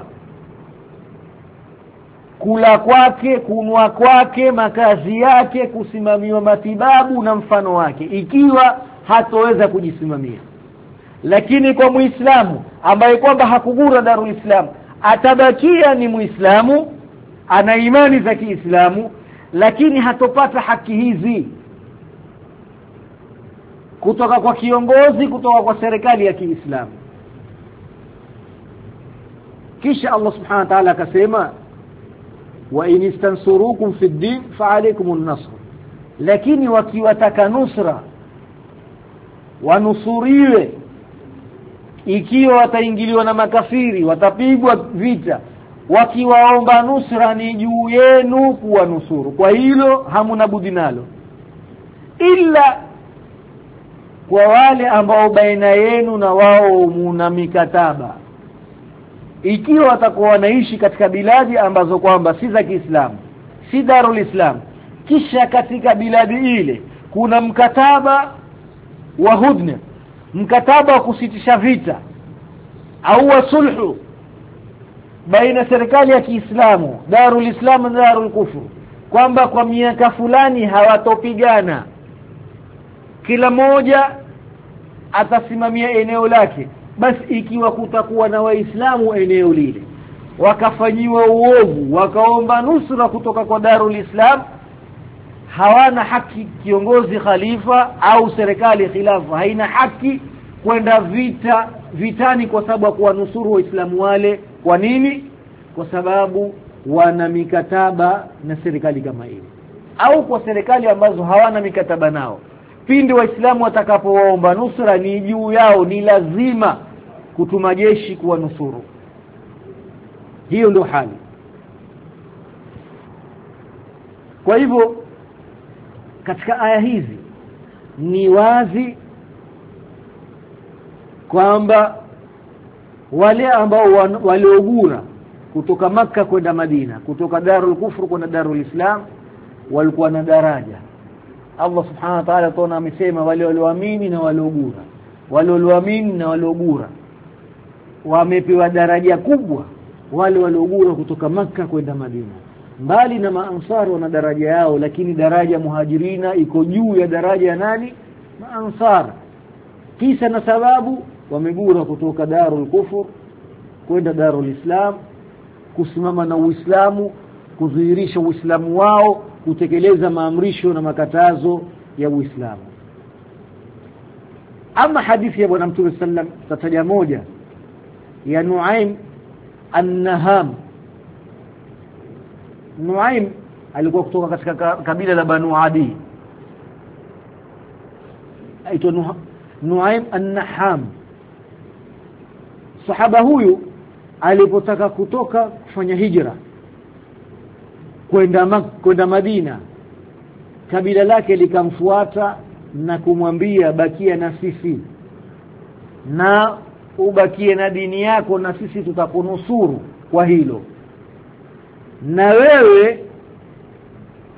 [SPEAKER 1] kula kwake, kunwa kwake, makazi yake, kusimamiwa matibabu na mfano wake, ikiwa hatoweza kujisimamia. Lakini kwa Muislamu ambaye kwamba hakugura Darul Islam, atabakia ni Muislamu, ana imani za Kiislamu, lakini hatopata haki hizi kutoka kwa kiongozi, kutoka kwa serikali ya Kiislamu. Kisha Allah subhanahu wa ta'ala akasema, wa in istansurukum fi ad-din fa alaykumun nasr, lakini wakiwataka nusra wanusuriwe, ikiwa wataingiliwa na makafiri, watapigwa vita, wakiwaomba nusra ni juu yenu kuwanusuru. Kwa hilo hamuna budi nalo, ila kwa wale ambao baina yenu na wao muna mikataba, ikiwa watakuwa wanaishi katika biladi ambazo kwamba si za Kiislamu, si Darul Islam, kisha katika biladi ile kuna mkataba wa hudna, mkataba wa kusitisha vita au wa sulhu baina serikali ya Kiislamu, Darul Islam na Darul Kufru, kwamba kwa miaka fulani hawatopigana, kila moja atasimamia eneo lake, basi ikiwa kutakuwa na Waislamu eneo lile wakafanyiwa uovu, wakaomba nusra kutoka kwa Darul Islam, hawana haki kiongozi khalifa au serikali khilafa haina haki kwenda vita vitani kwa sababu ya kuwanusuru Waislamu wale. Kwa nini? Kwa sababu wana mikataba na serikali kama ile, au kwa serikali ambazo hawana mikataba nao. Pindi Waislamu watakapowaomba nusra, ni juu yao, ni lazima kutuma jeshi kuwanusuru. Hiyo ndio hali. Kwa hivyo katika aya hizi ni wazi kwamba wale ambao waliogura kutoka Makka kwenda Madina, kutoka Darul Kufru kwenda Darul Islam, walikuwa na daraja. Allah subhanahu wa ta'ala tuna amesema wale walioamini na waliogura, wale walioamini na waliogura wamepewa daraja kubwa, wale waliogura kutoka Makka kwenda Madina. Mbali na maansari wana daraja yao, lakini daraja muhajirina iko juu ya daraja ya nani? Maansar. Kisa na sababu wamegura kutoka Darul Kufur kwenda Darul Islam, kusimama na Uislamu, kudhihirisha Uislamu wao, kutekeleza maamrisho na makatazo ya Uislamu. Ama hadithi ya Bwana Mtume sallam tataja moja ya Nuaim an-Naham. Nuaim alikuwa kutoka katika kabila la Banu Adi, aitwa Nuaim an-Naham. Sahaba huyu alipotaka kutoka kufanya hijra kwenda kwenda Madina, kabila lake likamfuata na kumwambia, bakia na sisi na ubakie na dini yako, na sisi tutakunusuru kwa hilo, na wewe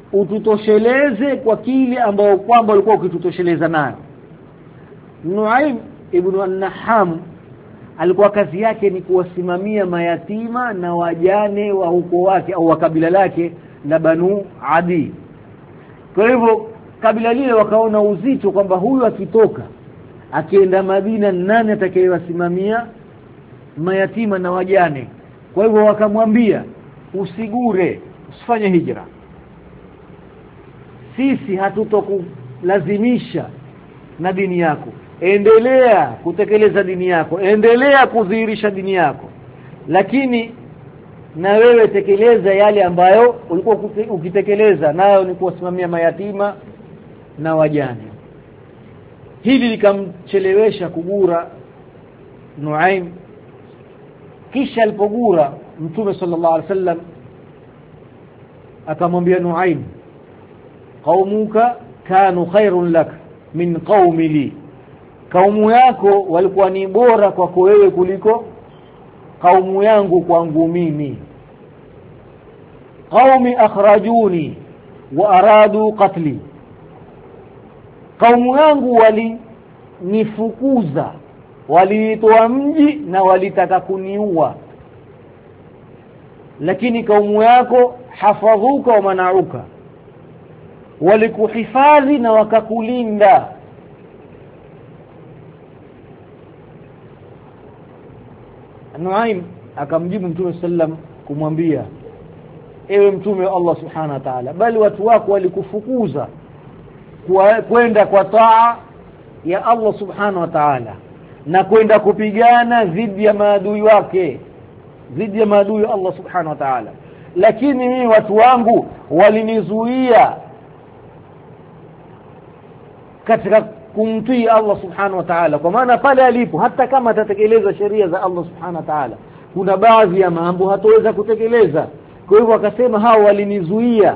[SPEAKER 1] ututosheleze kwa kile ambao kwamba ulikuwa ukitutosheleza nayo. Nuaym ibn an-Naham alikuwa kazi yake ni kuwasimamia mayatima na wajane wa huko wake au wa kabila lake la Banu Adi. Kwa hivyo kabila lile wakaona uzito kwamba huyu akitoka akienda Madina, nani atakayewasimamia mayatima na wajane? Kwa hivyo wakamwambia, usigure, usifanye hijra, sisi hatutokulazimisha na dini yako, endelea kutekeleza dini yako, endelea kudhihirisha dini yako, lakini na wewe tekeleza yale ambayo ulikuwa ukitekeleza, nayo ni kuwasimamia mayatima na wajane. Hili likamchelewesha kugura Nuaym. Kisha alipogura, Mtume sallallahu alaihi wasallam akamwambia Nuaym, qaumuka kanu khairun lak min qaumi li, kaumu yako walikuwa ni bora kwako wewe kuliko kaumu yangu kwangu mimi. Qaumi akhrajuni wa aradu qatli, kaumu yangu walinifukuza, walitoa mji na walitaka kuniua, lakini kaumu yako hafadhuka wa manauka, walikuhifadhi na wakakulinda. Nuaym akamjibu Mtume sallam kumwambia, ewe Mtume wa Allah subhanahu wa ta'ala, bali watu wako walikufukuza kwenda kwa taa ya Allah subhanahu wa ta'ala na kwenda kupigana dhidi ya maadui wake, dhidi ya maadui ya Allah subhanahu wa ta'ala, lakini mimi watu wangu walinizuia katika kumtii Allah subhanahu wa ta'ala. Kwa maana pale alipo, hata kama atatekeleza sheria za Allah subhanahu wa ta'ala, kuna baadhi ya mambo hataweza kutekeleza. Kwa hivyo akasema hao walinizuia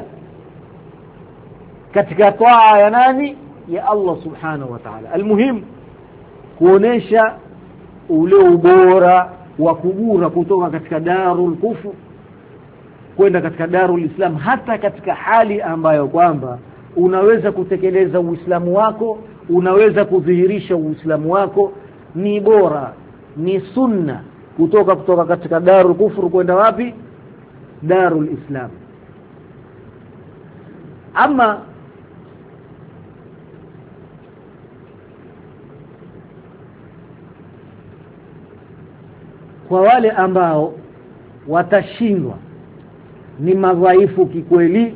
[SPEAKER 1] katika taa ya nani? Ya Allah subhanahu wa ta'ala. Almuhim kuonesha ule ubora wa kugura kutoka katika darul kufr kwenda katika darul islam, hata katika hali ambayo kwamba unaweza kutekeleza Uislamu wako, unaweza kudhihirisha Uislamu wako, ni bora, ni sunna kutoka kutoka katika darul kufr kwenda wapi? Darul islam. Ama kwa wale ambao watashindwa, ni madhaifu kikweli,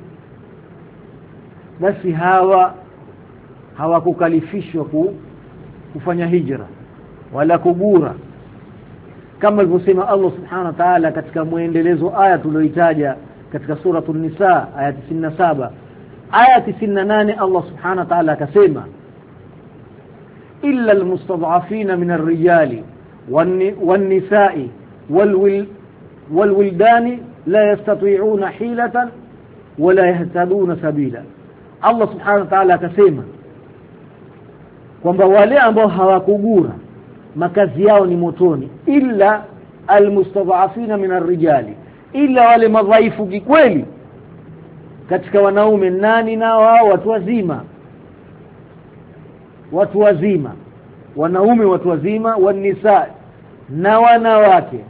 [SPEAKER 1] basi hawa hawakukalifishwa ku, kufanya hijra wala kugura, kama alivyosema Allah subhanahu wa ta'ala katika muendelezo aya tuliyoitaja katika suratul Nisa aya tisini na saba. Aya tisini na nane Allah subhanahu wa ta'ala akasema, illa almustad'afina min ar-rijali wan-nisa'i wal-wildani la yastati'una hilatan wala yahtaduna sabila. Allah subhanahu wa ta'ala akasema kwamba wale ambao hawakugura makazi yao ni motoni, illa almustad'afina min ar-rijali, illa wale madhaifu kikweli katika wanaume. Nani? Nao wao watu wazima, watu wazima wanaume, watu wazima, wanisa na wanawake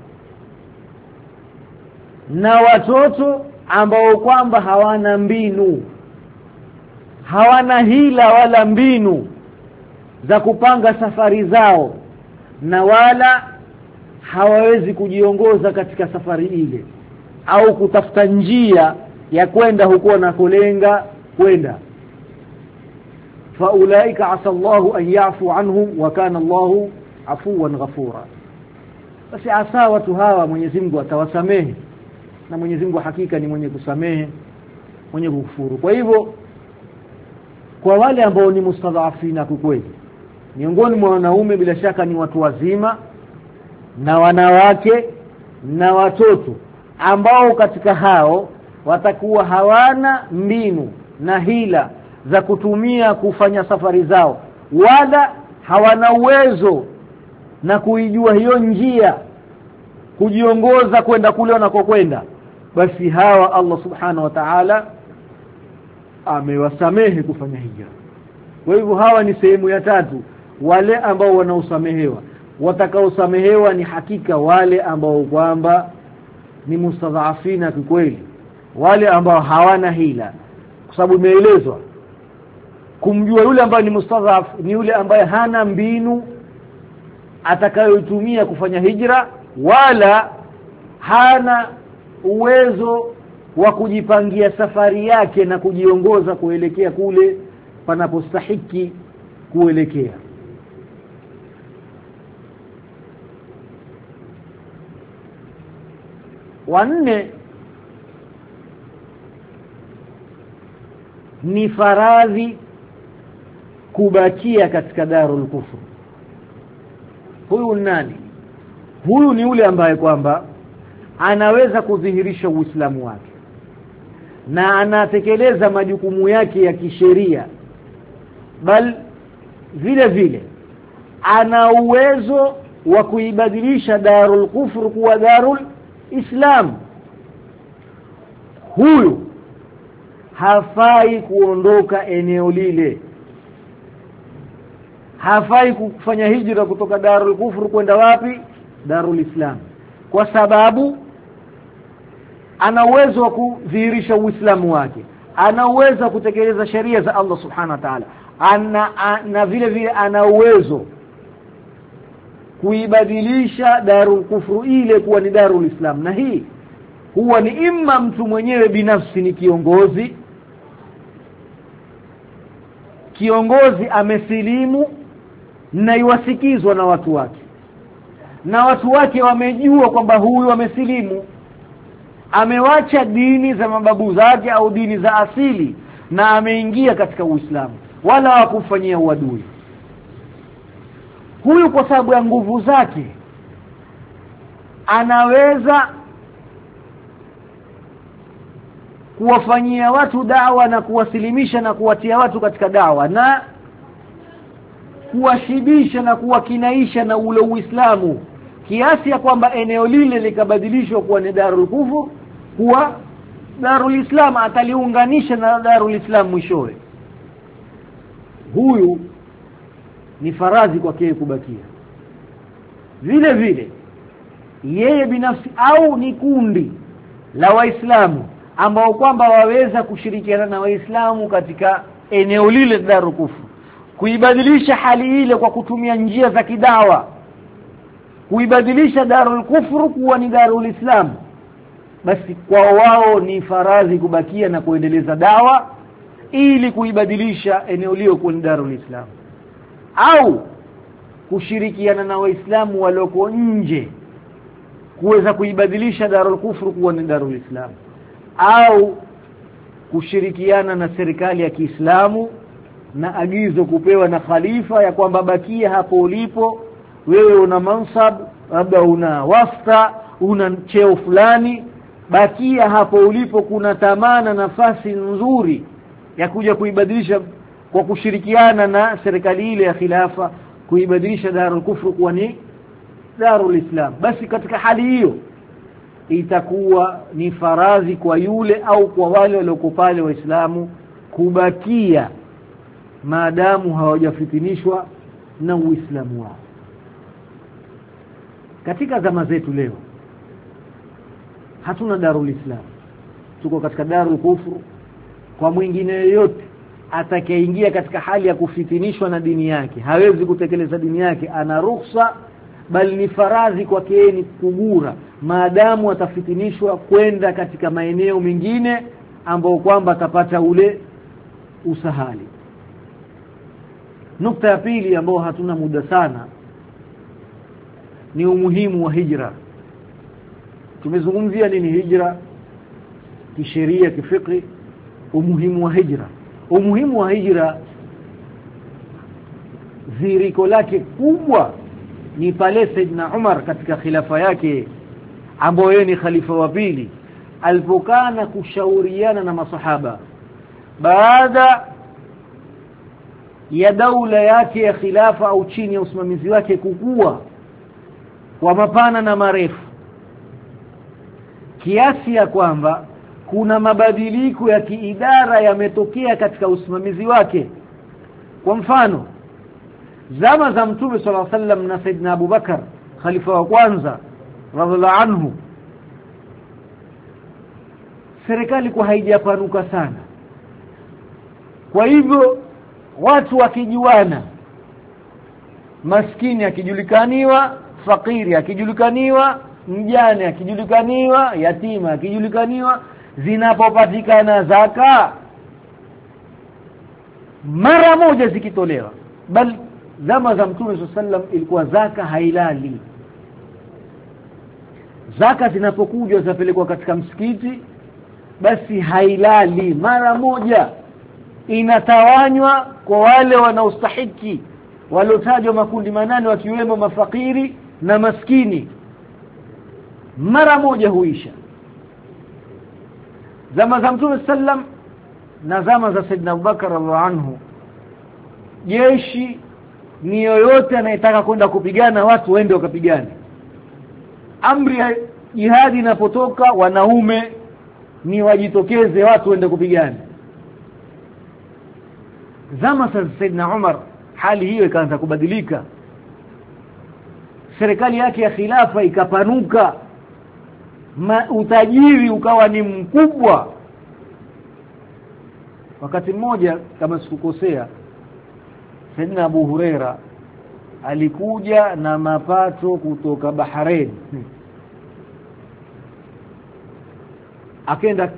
[SPEAKER 1] na watoto ambao kwamba hawana mbinu, hawana hila wala mbinu za kupanga safari zao, na wala hawawezi kujiongoza katika safari ile au kutafuta njia ya kwenda huko na kulenga kwenda. faulaika asallahu an yafu anhum wa kana Allahu afuwan ghafura. Basi asa watu hawa Mwenyezi Mungu atawasamehe, na Mwenyezi Mungu hakika ni mwenye kusamehe, mwenye kukufuru. Kwa hivyo kwa wale ambao ni mustadhafina kweli, miongoni mwa wanaume bila shaka ni watu wazima na wanawake na watoto, ambao katika hao watakuwa hawana mbinu na hila za kutumia kufanya safari zao, wala hawana uwezo na kuijua hiyo njia kujiongoza kwenda kule wanakokwenda, basi hawa Allah subhanahu wa ta'ala amewasamehe kufanya hijra. Kwa hivyo hawa ni sehemu ya tatu, wale ambao wanaosamehewa. Watakaosamehewa ni hakika wale ambao kwamba ni mustadhafina kweli, wale ambao hawana hila, kwa sababu imeelezwa kumjua yule ambaye ni mustadhaf ni yule ambaye hana mbinu atakayotumia kufanya hijra, wala hana uwezo wa kujipangia safari yake na kujiongoza kuelekea kule panapostahiki kuelekea. Wanne ni faradhi kubakia katika darul kufur. Huyu nani? Huyu ni yule ambaye kwamba anaweza kudhihirisha Uislamu wake na anatekeleza majukumu yake ya kisheria, bal vile vile ana uwezo wa kuibadilisha darul kufur kuwa darul Islam. Huyu hafai kuondoka eneo lile, hafai kufanya hijra kutoka darul kufur kwenda wapi? Darul Islam, kwa sababu ana uwezo wa kudhihirisha Uislamu wake, ana uwezo wa kutekeleza sheria za Allah subhanahu wa ta'ala, ana na vile vile ana uwezo kuibadilisha darul kufru ile kuwa ni darul Islam. Na hii huwa ni imma mtu mwenyewe binafsi ni kiongozi, kiongozi amesilimu na iwasikizwa na watu wake, na watu wake wamejua kwamba huyu amesilimu, amewacha dini za mababu zake au dini za asili na ameingia katika Uislamu, wala hakufanyia uadui. Huyu kwa sababu ya nguvu zake anaweza kuwafanyia watu dawa na kuwasilimisha na kuwatia watu katika dawa na kuwashibisha na kuwakinaisha na ule Uislamu, kiasi ya kwamba eneo lile likabadilishwa kuwa ni darul kufur kuwa darul Islam, ataliunganisha na darul Islam mwishowe. Huyu ni faradhi kwake kubakia. Vile vile yeye binafsi au ni kundi la Waislamu ambao kwamba waweza kushirikiana na Waislamu katika eneo lile darul kufur, kuibadilisha hali ile kwa kutumia njia za kidawa, kuibadilisha darul kufur kuwa ni darul Islam, basi kwa wao ni faradhi kubakia na kuendeleza dawa ili kuibadilisha eneo lile kuwa ni darul Islam, au kushirikiana na Waislamu walioko nje kuweza kuibadilisha darul kufur kuwa ni darul Islam, au kushirikiana na serikali ya Kiislamu na agizo kupewa na khalifa ya kwamba bakia hapo ulipo, wewe una mansab, labda una wasta, una cheo fulani, bakia hapo ulipo, kuna tamana nafasi nzuri ya kuja kuibadilisha kwa kushirikiana na serikali ile ya khilafa, kuibadilisha darul kufru kuwa ni darul Islam. Basi katika hali hiyo itakuwa ni faradhi kwa yule au kwa wale walioko pale Waislamu kubakia maadamu hawajafitinishwa na Uislamu wao. Katika zama zetu leo hatuna darul Islam, tuko katika darul kufru. Kwa mwingine yote atakayeingia katika hali ya kufitinishwa na dini yake, hawezi kutekeleza dini yake, ana ruhusa, bali ni faradhi kwake yeye ni kugura maadamu atafitinishwa kwenda katika maeneo mengine ambao kwamba atapata ule usahali. Nukta ya pili ambayo hatuna muda sana ni umuhimu wa hijra. Tumezungumzia nini hijra kisheria, kifikri, umuhimu wa hijra. Umuhimu wa hijra ziriko lake kubwa ni pale Saidna Umar katika khilafa yake, ambao yeye ni khalifa wa pili, alipokana kushauriana na masahaba baada ya daula yake ya khilafa au chini ya usimamizi wake kukua kwa mapana na marefu, kiasi ya kwamba kuna mabadiliko ya kiidara yametokea katika usimamizi wake. Kwa mfano, zama za Mtume sallallahu alaihi wasallam na Saidina Abu Bakar khalifa wa kwanza radhiallahu anhu, serikali kwa haijapanuka sana. Kwa hivyo watu wakijuana, maskini akijulikaniwa, fakiri akijulikaniwa, mjane akijulikaniwa, yatima akijulikaniwa, zinapopatikana zaka mara moja zikitolewa. Bali zama za Mtume sallallahu alaihi wasallam ilikuwa zaka hailali. Zaka zinapokuja zapelekwa katika msikiti, basi hailali, mara moja inatawanywa kwa wale wanaostahiki, waliotajwa makundi manane wakiwemo mafakiri na maskini, mara moja huisha. Zama za Mtume sallam na zama za Saidina Abubakar radhiallahu anhu, jeshi ni yoyote anayetaka kwenda kupigana, watu waende wakapigane. Amri ya jihadi inapotoka, wanaume ni wajitokeze, watu waende kupigana. Zama za Saidina Umar hali hiyo ikaanza kubadilika, serikali yake ya khilafa ikapanuka, Ma, utajiri ukawa ni mkubwa. Wakati mmoja kama sikukosea, Saidina Abu Huraira alikuja na mapato kutoka Bahrain, akaenda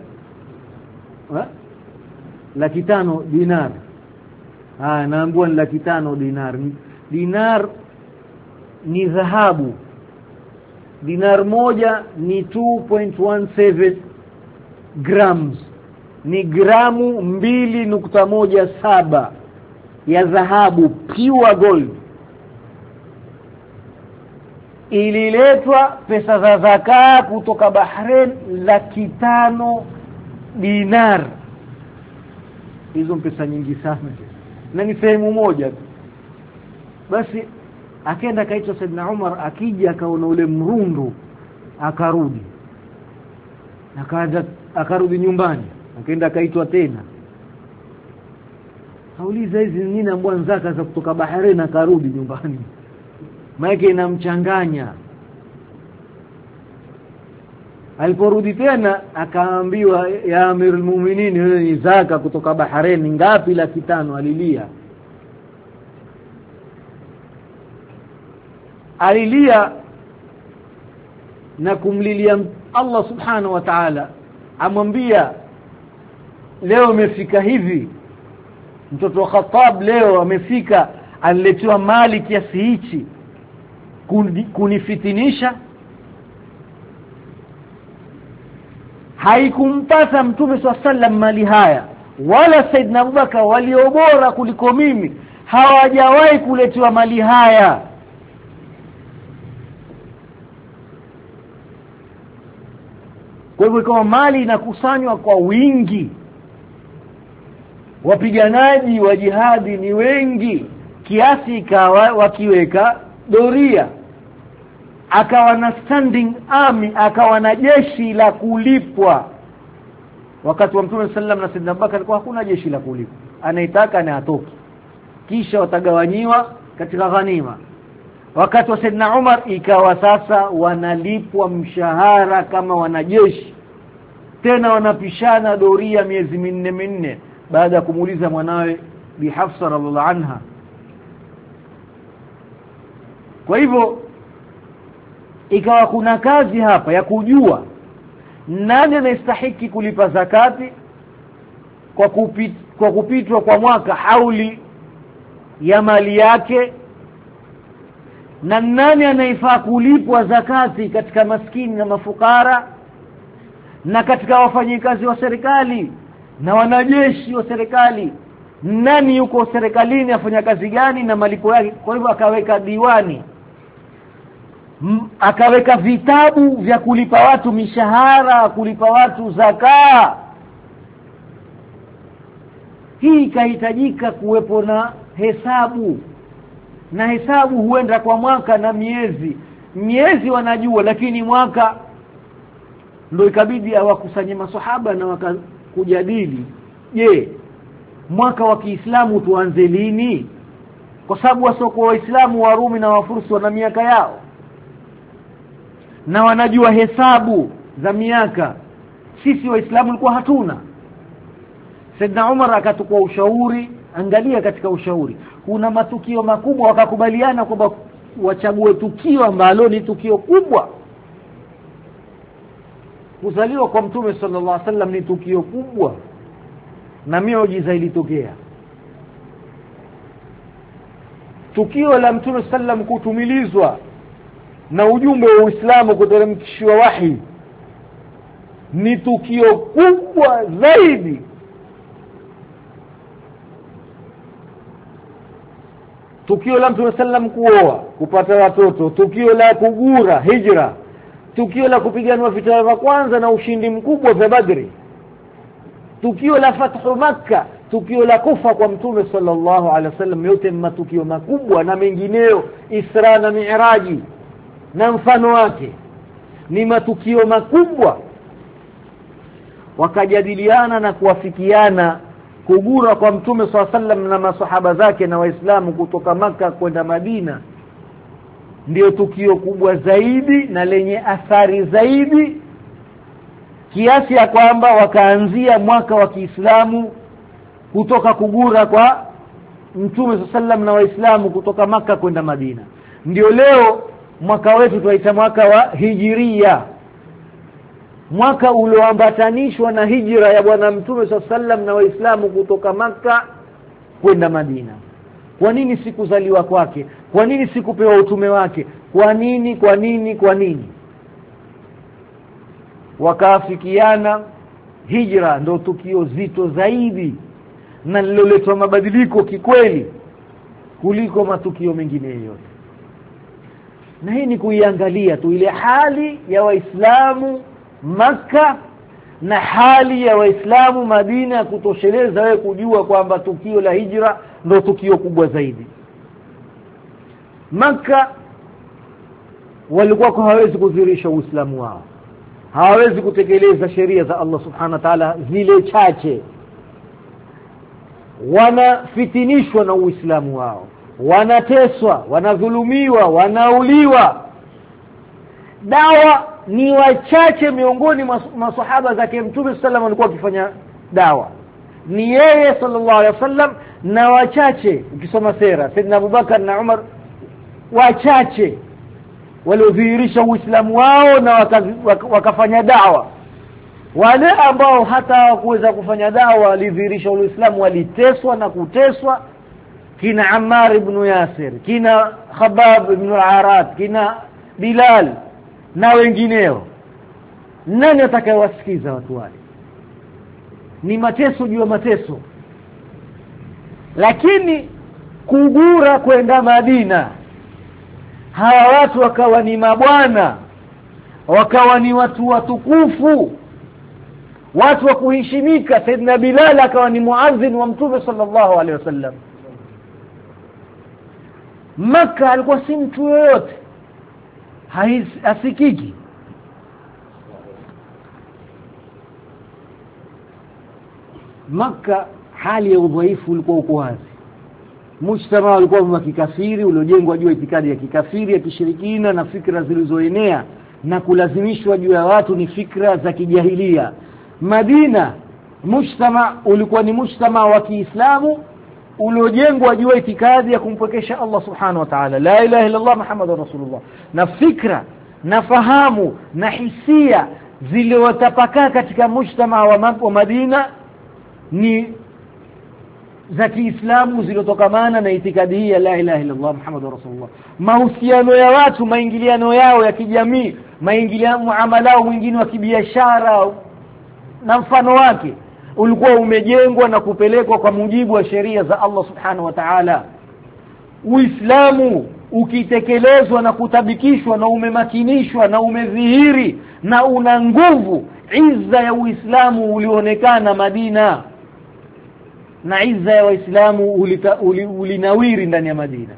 [SPEAKER 1] laki tano dinar. Ah, naambiwa ni laki tano dinar. Dinar ni dhahabu. Dinar moja ni two point one seven grams, ni gramu mbili nukta moja saba ya dhahabu, pure gold. Ililetwa pesa za zaka kutoka Bahrain laki tano dinar. Hizo pesa nyingi sana, na ni sehemu moja tu. Basi akaenda kaitwa Saidina Umar, akija akaona ule mrundo, akarudi akaja akarudi nyumbani, akaenda kaitwa tena, auliza hizi nini ambwa zaka za kutoka Bahrain, akarudi nyumbani, maana inamchanganya. Aliporudi tena akaambiwa, ya Amirul Mu'minin, wewe ni zaka kutoka Bahrain ngapi? laki tano. Alilia alilia na kumlilia Allah subhanahu wa ta'ala, amwambia, leo umefika hivi, mtoto wa Khattab leo amefika, aliletewa mali kiasi hichi kunifitinisha. Haikumpata Mtume swalla sallam mali haya, wala Saidna Abubakar waliobora kuliko mimi hawajawahi kuletewa mali haya. Kwa hivyo kama mali inakusanywa kwa wingi, wapiganaji wa jihadi ni wengi, kiasi ikawa wakiweka doria, akawa na standing army, akawa na jeshi la kulipwa. Wakati wa Mtume sallam na Saidna Abubakar alikuwa hakuna jeshi la kulipwa, anaitaka na atoki, kisha watagawanyiwa katika ghanima. Wakati wa Saidna Umar ikawa sasa wanalipwa mshahara kama wanajeshi, tena wanapishana doria miezi minne minne, baada ya kumuuliza mwanawe Bi Hafsa radhiallahu anha. Kwa hivyo ikawa kuna kazi hapa ya kujua nani anastahili kulipa zakati kwa kupit, kwa kupitwa kwa mwaka hauli ya mali yake, na nani anayefaa kulipwa zakati katika maskini na mafukara, na katika wafanyikazi wa serikali na wanajeshi wa serikali, nani yuko serikalini afanya kazi gani na malipo yake. Kwa hivyo akaweka diwani, M, akaweka vitabu vya kulipa watu mishahara, kulipa watu zaka. Hii ikahitajika kuwepo na hesabu, na hesabu huenda kwa mwaka na miezi. Miezi wanajua, lakini mwaka ndio ikabidi awakusanye maswahaba na wakakujadili, je, mwaka wa Kiislamu tuanze lini? Kwa sababu wasoko waislamu Warumi na Wafursi wana miaka yao na wanajua hesabu za miaka, sisi waislamu tulikuwa hatuna. Saidna Umar akatukua ushauri, angalia katika ushauri kuna matukio makubwa, wakakubaliana kwamba wachague tukio ambalo ni tukio kubwa. Kuzaliwa kwa Mtume sallallahu alaihi wasallam ni tukio kubwa na miujiza ilitokea. Tukio la Mtume sallam kutumilizwa na ujumbe wa Uislamu kuteremshiwa wahi ni tukio kubwa zaidi. Tukio la Mtume sallam kuoa, kupata watoto, tukio la kugura hijra, tukio la kupigana vita vya kwanza na ushindi mkubwa vya Badri, tukio la fathu Makkah, tukio la kufa kwa Mtume sallallahu alaihi wasallam, yote matukio makubwa na mengineo, Isra na Mi'raji na mfano wake ni matukio makubwa. Wakajadiliana na kuwafikiana kugura kwa Mtume sallallahu alaihi wasallam na maswahaba zake na waislamu kutoka Maka kwenda Madina ndio tukio kubwa zaidi na lenye athari zaidi, kiasi ya kwamba wakaanzia mwaka wa Kiislamu kutoka kugura kwa Mtume sallallahu alaihi wasallam na waislamu kutoka Maka kwenda Madina. Ndio leo mwaka wetu tunaita mwaka wa Hijiria, mwaka ulioambatanishwa na hijra ya bwana Mtume sallallahu alaihi wasallam na waislamu kutoka Maka kwenda Madina. Kwa nini sikuzaliwa kwake? Kwa nini sikupewa utume wake? Kwa nini? Kwa nini? Kwa nini? Wakaafikiana hijra ndio tukio zito zaidi na liloletwa mabadiliko kikweli kuliko matukio mengine yote. Na hii ni kuiangalia tu ile hali ya waislamu Maka na hali ya waislamu Madina kutosheleza wewe kujua kwamba tukio la hijra ndio tukio kubwa zaidi. Maka walikuwa hawawezi kudhihirisha uislamu wao, hawawezi kutekeleza sheria za Allah subhanahu wa ta'ala zile chache, wanafitinishwa na uislamu wao, wanateswa, wanadhulumiwa, wanauliwa. Dawa ni wachache miongoni mwa maswahaba zake Mtume sallallahu alaihi wasallam walikuwa wakifanya dawa, ni yeye sallallahu alaihi wasallam na wachache. Ukisoma sera Saidna Abubakar na Umar, wachache waliodhihirisha uislamu wao na waka, waka, wakafanya dawa. Wale ambao hata hawakuweza kufanya dawa walidhihirisha uislamu waliteswa na kuteswa, kina Ammar ibn Yasir, kina Khabbab ibn al-Arat, kina Bilal na wengineo. Nani atakayewasikiza watu wale? Ni mateso juu ya mateso. Lakini kugura kwenda Madina, hawa watu wakawa ni mabwana, wakawa ni watu watukufu, watu wa kuheshimika. Saidna Bilal akawa ni muadhin wa Mtume sallallahu alaihi wasallam. Maka alikuwa si mtu yoyote, hasikiki. Maka hali ya udhaifu ulikuwa uko wazi. Mujtama ulikuwa wa kikafiri uliojengwa juu ya itikadi ya kikafiri ya kishirikina na fikra zilizoenea na kulazimishwa juu ya watu ni fikra za kijahilia. Madina mujtama ulikuwa ni mujtama wa Kiislamu uliojengwa juu ya itikadi ya kumpokesha Allah subhanahu wa ta'ala, la ilaha illa Allah Muhammadur Rasulullah, na fikra na fahamu na hisia zilizotapakaa katika mujtama wa Madina ni za Kiislamu zilizotokamana na itikadi hii ya la ilaha illa Allah Muhammadur Rasulullah. Mahusiano ya watu, maingiliano yao ya kijamii, maingiliano muamalao mwingine wa kibiashara na mfano wake ulikuwa umejengwa na kupelekwa kwa mujibu wa sheria za Allah subhanahu wa ta'ala. Uislamu ukitekelezwa na kutabikishwa na umemakinishwa na umedhihiri na una nguvu, izza ya Uislamu ulionekana Madina na izza ya Waislamu ulinawiri ndani ya Madina.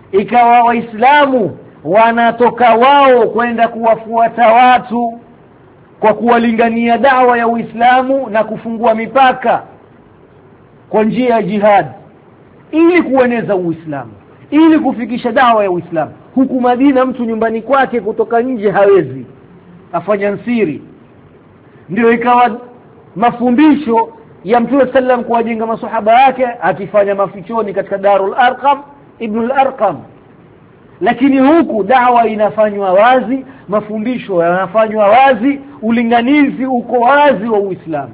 [SPEAKER 1] Ikawa Waislamu wanatoka wao kwenda kuwafuata watu kwa kuwalingania da'wa ya Uislamu na kufungua mipaka kwa njia ya jihad ili kueneza Uislamu, ili kufikisha da'wa ya Uislamu. Huku Madina mtu nyumbani kwake kutoka nje hawezi, afanya nsiri. Ndio ikawa mafundisho ya Mtume sallam kuwajenga maswahaba yake akifanya mafichoni katika Darul Arqam Ibn al-Arqam. Lakini huku da'wa inafanywa wazi, mafundisho yanafanywa wazi, ulinganizi uko wazi wa Uislamu.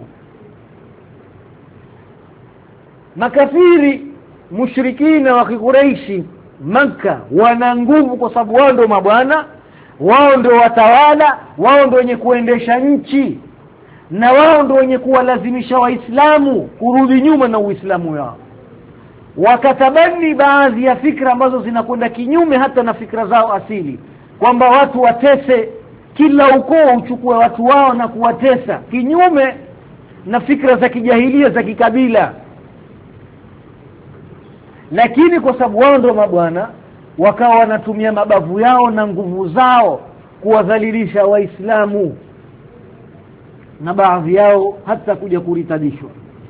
[SPEAKER 1] Makafiri mushrikina wa Quraishi Makka wana nguvu kwa sababu wao ndio mabwana, wao ndio watawala, wao ndio wenye kuendesha nchi, na wao ndio wenye kuwalazimisha Waislamu kurudi nyuma na Uislamu wao. Wakatabani baadhi ya fikra ambazo zinakwenda kinyume hata na fikra zao asili, kwamba watu watese, kila ukoo uchukue watu wao na kuwatesa, kinyume na fikra za kijahilia za kikabila. Lakini kwa sababu wao ndio mabwana, wakawa wanatumia mabavu yao na nguvu zao kuwadhalilisha Waislamu, na baadhi yao hata kuja kuritadishwa.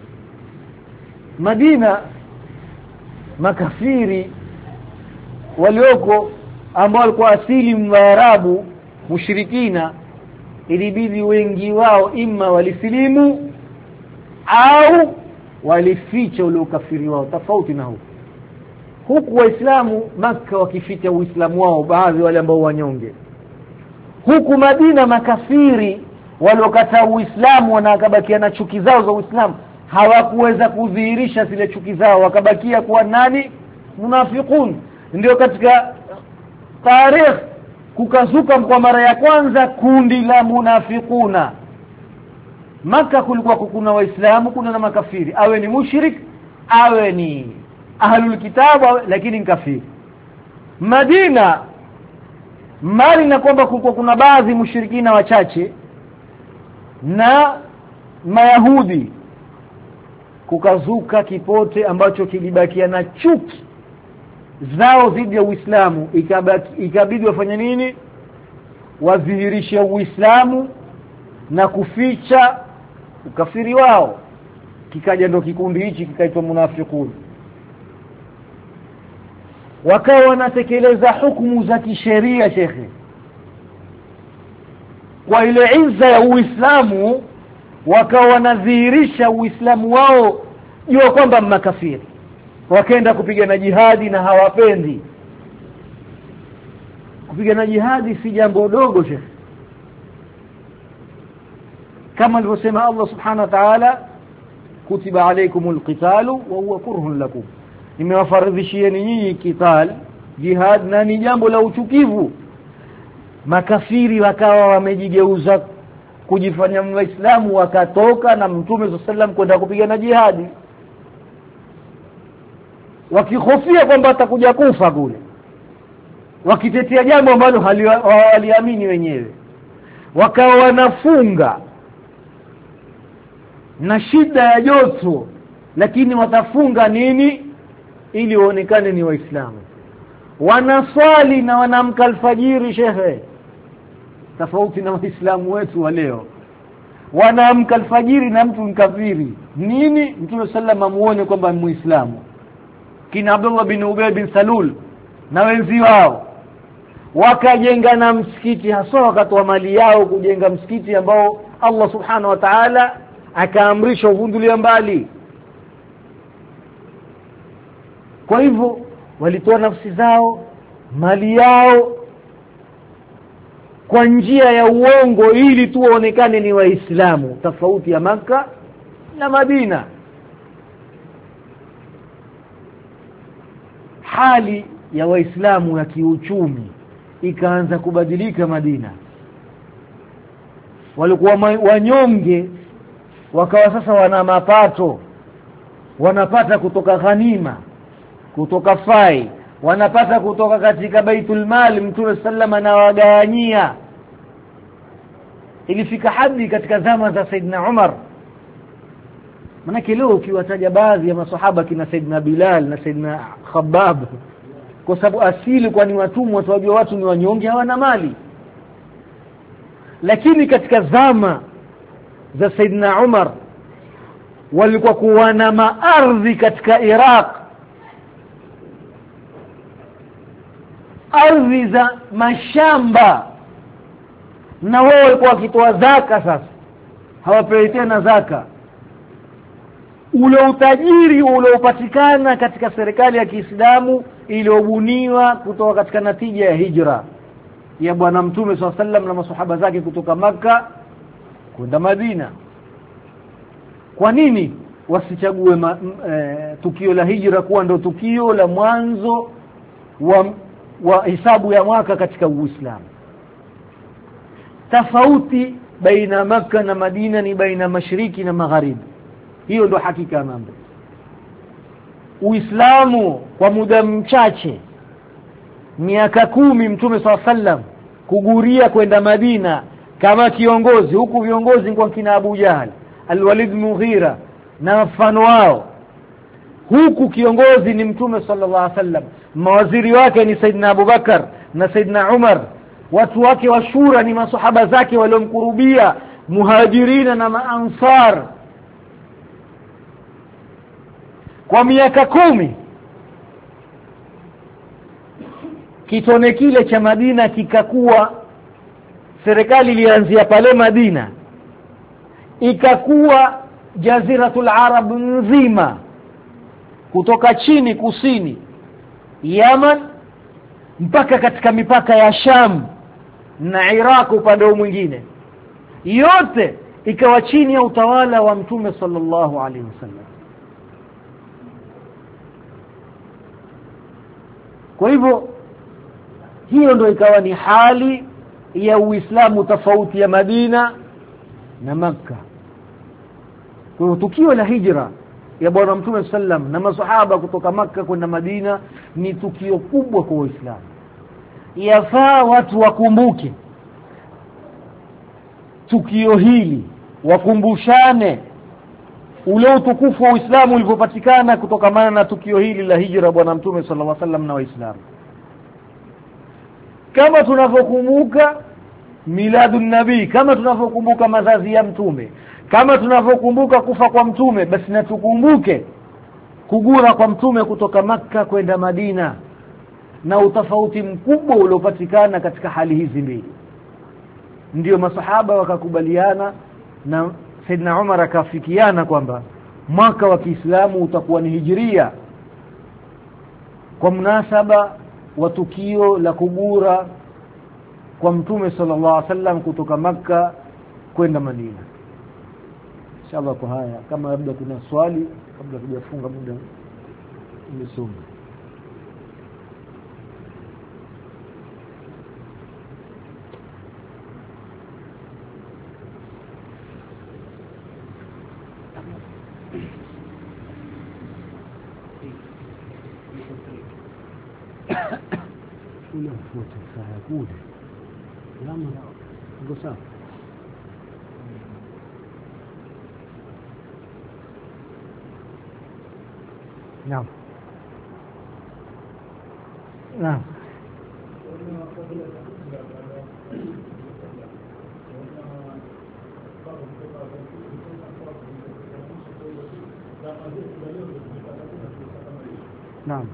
[SPEAKER 1] Madina makafiri walioko ambao walikuwa asili Mwarabu mushrikina, ilibidi wengi wao imma walisilimu au walificha ule ukafiri wao, tofauti na huko. Huku Waislamu Makka wakificha Uislamu wao, baadhi wale ambao wanyonge. Huku Madina makafiri waliokataa Uislamu na wakabakia na chuki zao za Uislamu, hawakuweza kudhihirisha zile chuki zao, wakabakia kuwa nani? Munafiqun. Ndio katika tarikh kukazuka kwa mara ya kwanza kundi la munafiquna. Makka kulikuwa kuna Waislamu, kuna na makafiri, awe ni mushrik awe ni ahlul kitabu, lakini ni kafiri. Madina mali na kwamba kulikuwa kuna baadhi mushrikina wachache na Mayahudi, kukazuka kipote ambacho kilibakia na chuki zao dhidi ya Uislamu. Ikabaki, ikabidi wafanye nini? Wadhihirishe Uislamu na kuficha ukafiri wao. Kikaja ndo kikundi hichi kikaitwa munafiqun. Wakawa wanatekeleza hukumu za kisheria shekhe, kwa ile izza ya Uislamu, wakawa wanadhihirisha Uislamu wao jua kwamba makafiri. Wakaenda kupigana jihadi na hawapendi. Kupigana jihadi si jambo dogo shekhe, kama alivyosema Allah subhanahu wa ta'ala, kutiba alaykumul qitalu wa huwa kurhun lakum, nimewafaradhishieni nyinyi kital, jihad, na ni jambo la uchukivu. Makafiri wakawa wamejigeuza kujifanya Waislamu, wakatoka na Mtume sallallahu alaihi wasallam kwenda kupigana jihadi, wakihofia kwamba atakuja kufa kule, wakitetea jambo ambalo hawaliamini wenyewe. Wakawa wanafunga na shida ya joto, lakini watafunga nini? Ili waonekane ni Waislamu. Wanaswali na wanamka alfajiri shehe, tofauti na Waislamu wetu wa leo. Wanaamka alfajiri na mtu mkafiri. Nini? Mtume sallam amuone kwamba ni Muislamu. Kina Abdullah bin Ubay bin Salul na wenzi wao wakajenga na msikiti, hasa wakatoa mali yao kujenga msikiti ambao Allah subhanahu wa ta'ala akaamrisha uvundulia mbali. Kwa hivyo walitoa nafsi zao, mali yao kwa njia ya uongo ili tu waonekane ni Waislamu, tofauti ya Makka na Madina. Hali ya Waislamu ya kiuchumi ikaanza kubadilika Madina. Walikuwa wanyonge, wakawa sasa wana mapato, wanapata kutoka ghanima, kutoka fai, wanapata kutoka katika Baitul Mal. Mtume sallama na wagawanyia. Ilifika hadi katika zama za Saidina Umar. Manake leo ukiwataja baadhi ya maswahaba kina Saidina Bilal na Saidina Khabbab, kwa sababu asili kwa ni watumwa, watu watu ni wanyonge, hawana mali. lakini katika zama za Saidina Umar walikuwa kuwa na maardhi katika Iraq, ardhi za mashamba, na wao walikuwa wakitoa zaka. Sasa hawapewi tena zaka. Ule utajiri uliopatikana katika serikali ya Kiislamu iliyobuniwa kutoka katika natija ya hijra ya bwana Mtume swalla sallam na maswahaba zake kutoka Makka kwenda Madina. Kwa nini wasichague ma, e, tukio la hijra kuwa ndio tukio la mwanzo wa wa hisabu ya mwaka katika Uislamu? Tofauti baina Makka na Madina ni baina mashariki na magharibi. Hiyo ndio hakika ya mambo. Uislamu kwa muda mchache, miaka kumi, Mtume swalla sallam kuguria kwenda Madina kama kiongozi, huku viongozi kwa kina Abu Jahal, Al-Walid Mughira na mfano wao, huku kiongozi ni Mtume sallallahu alaihi wasallam, mawaziri wake ni Saidina Abu Bakar na Saidina Umar, watu wake wa shura ni maswahaba zake waliomkurubia, muhajirina na maansar. Kwa miaka kumi kitone kile cha Madina kikakuwa, serikali ilianzia pale Madina, ikakuwa Jaziratul Arab nzima, kutoka chini kusini Yaman mpaka katika mipaka ya Sham na Iraq upande mwingine, yote ikawa chini ya utawala wa Mtume sallallahu alaihi wasallam. Kwa hivyo hiyo ndio ikawa ni hali ya Uislamu tofauti ya Madina na Makka. Kwa hiyo tukio la hijra ya bwana Mtume sallam na maswahaba kutoka Makka kwenda Madina ni tukio kubwa kwa Uislamu. Yafaa watu wakumbuke tukio hili, wakumbushane ule utukufu wa Uislamu ulivyopatikana kutokana na tukio hili la hijra bwana Mtume sallallahu alaihi wasallam na Waislamu. Kama tunavyokumbuka miladun nabii, kama tunavyokumbuka mazazi ya Mtume, kama tunavyokumbuka kufa kwa Mtume, basi na tukumbuke kugura kwa Mtume kutoka Makka kwenda Madina na utofauti mkubwa uliopatikana katika hali hizi mbili. Ndio masahaba wakakubaliana na Saidina Umar akafikiana kwamba mwaka wa Kiislamu utakuwa ni hijiria kwa mnasaba wa tukio la kugura kwa Mtume sallallahu alaihi wasallam kutoka Makka kwenda Madina. Inshallah kwa haya, kama labda kuna swali kabla tujafunga muda nimesoma. Kuna foto sawa kule. Lama ndio sawa. Naam. Naam. Naam.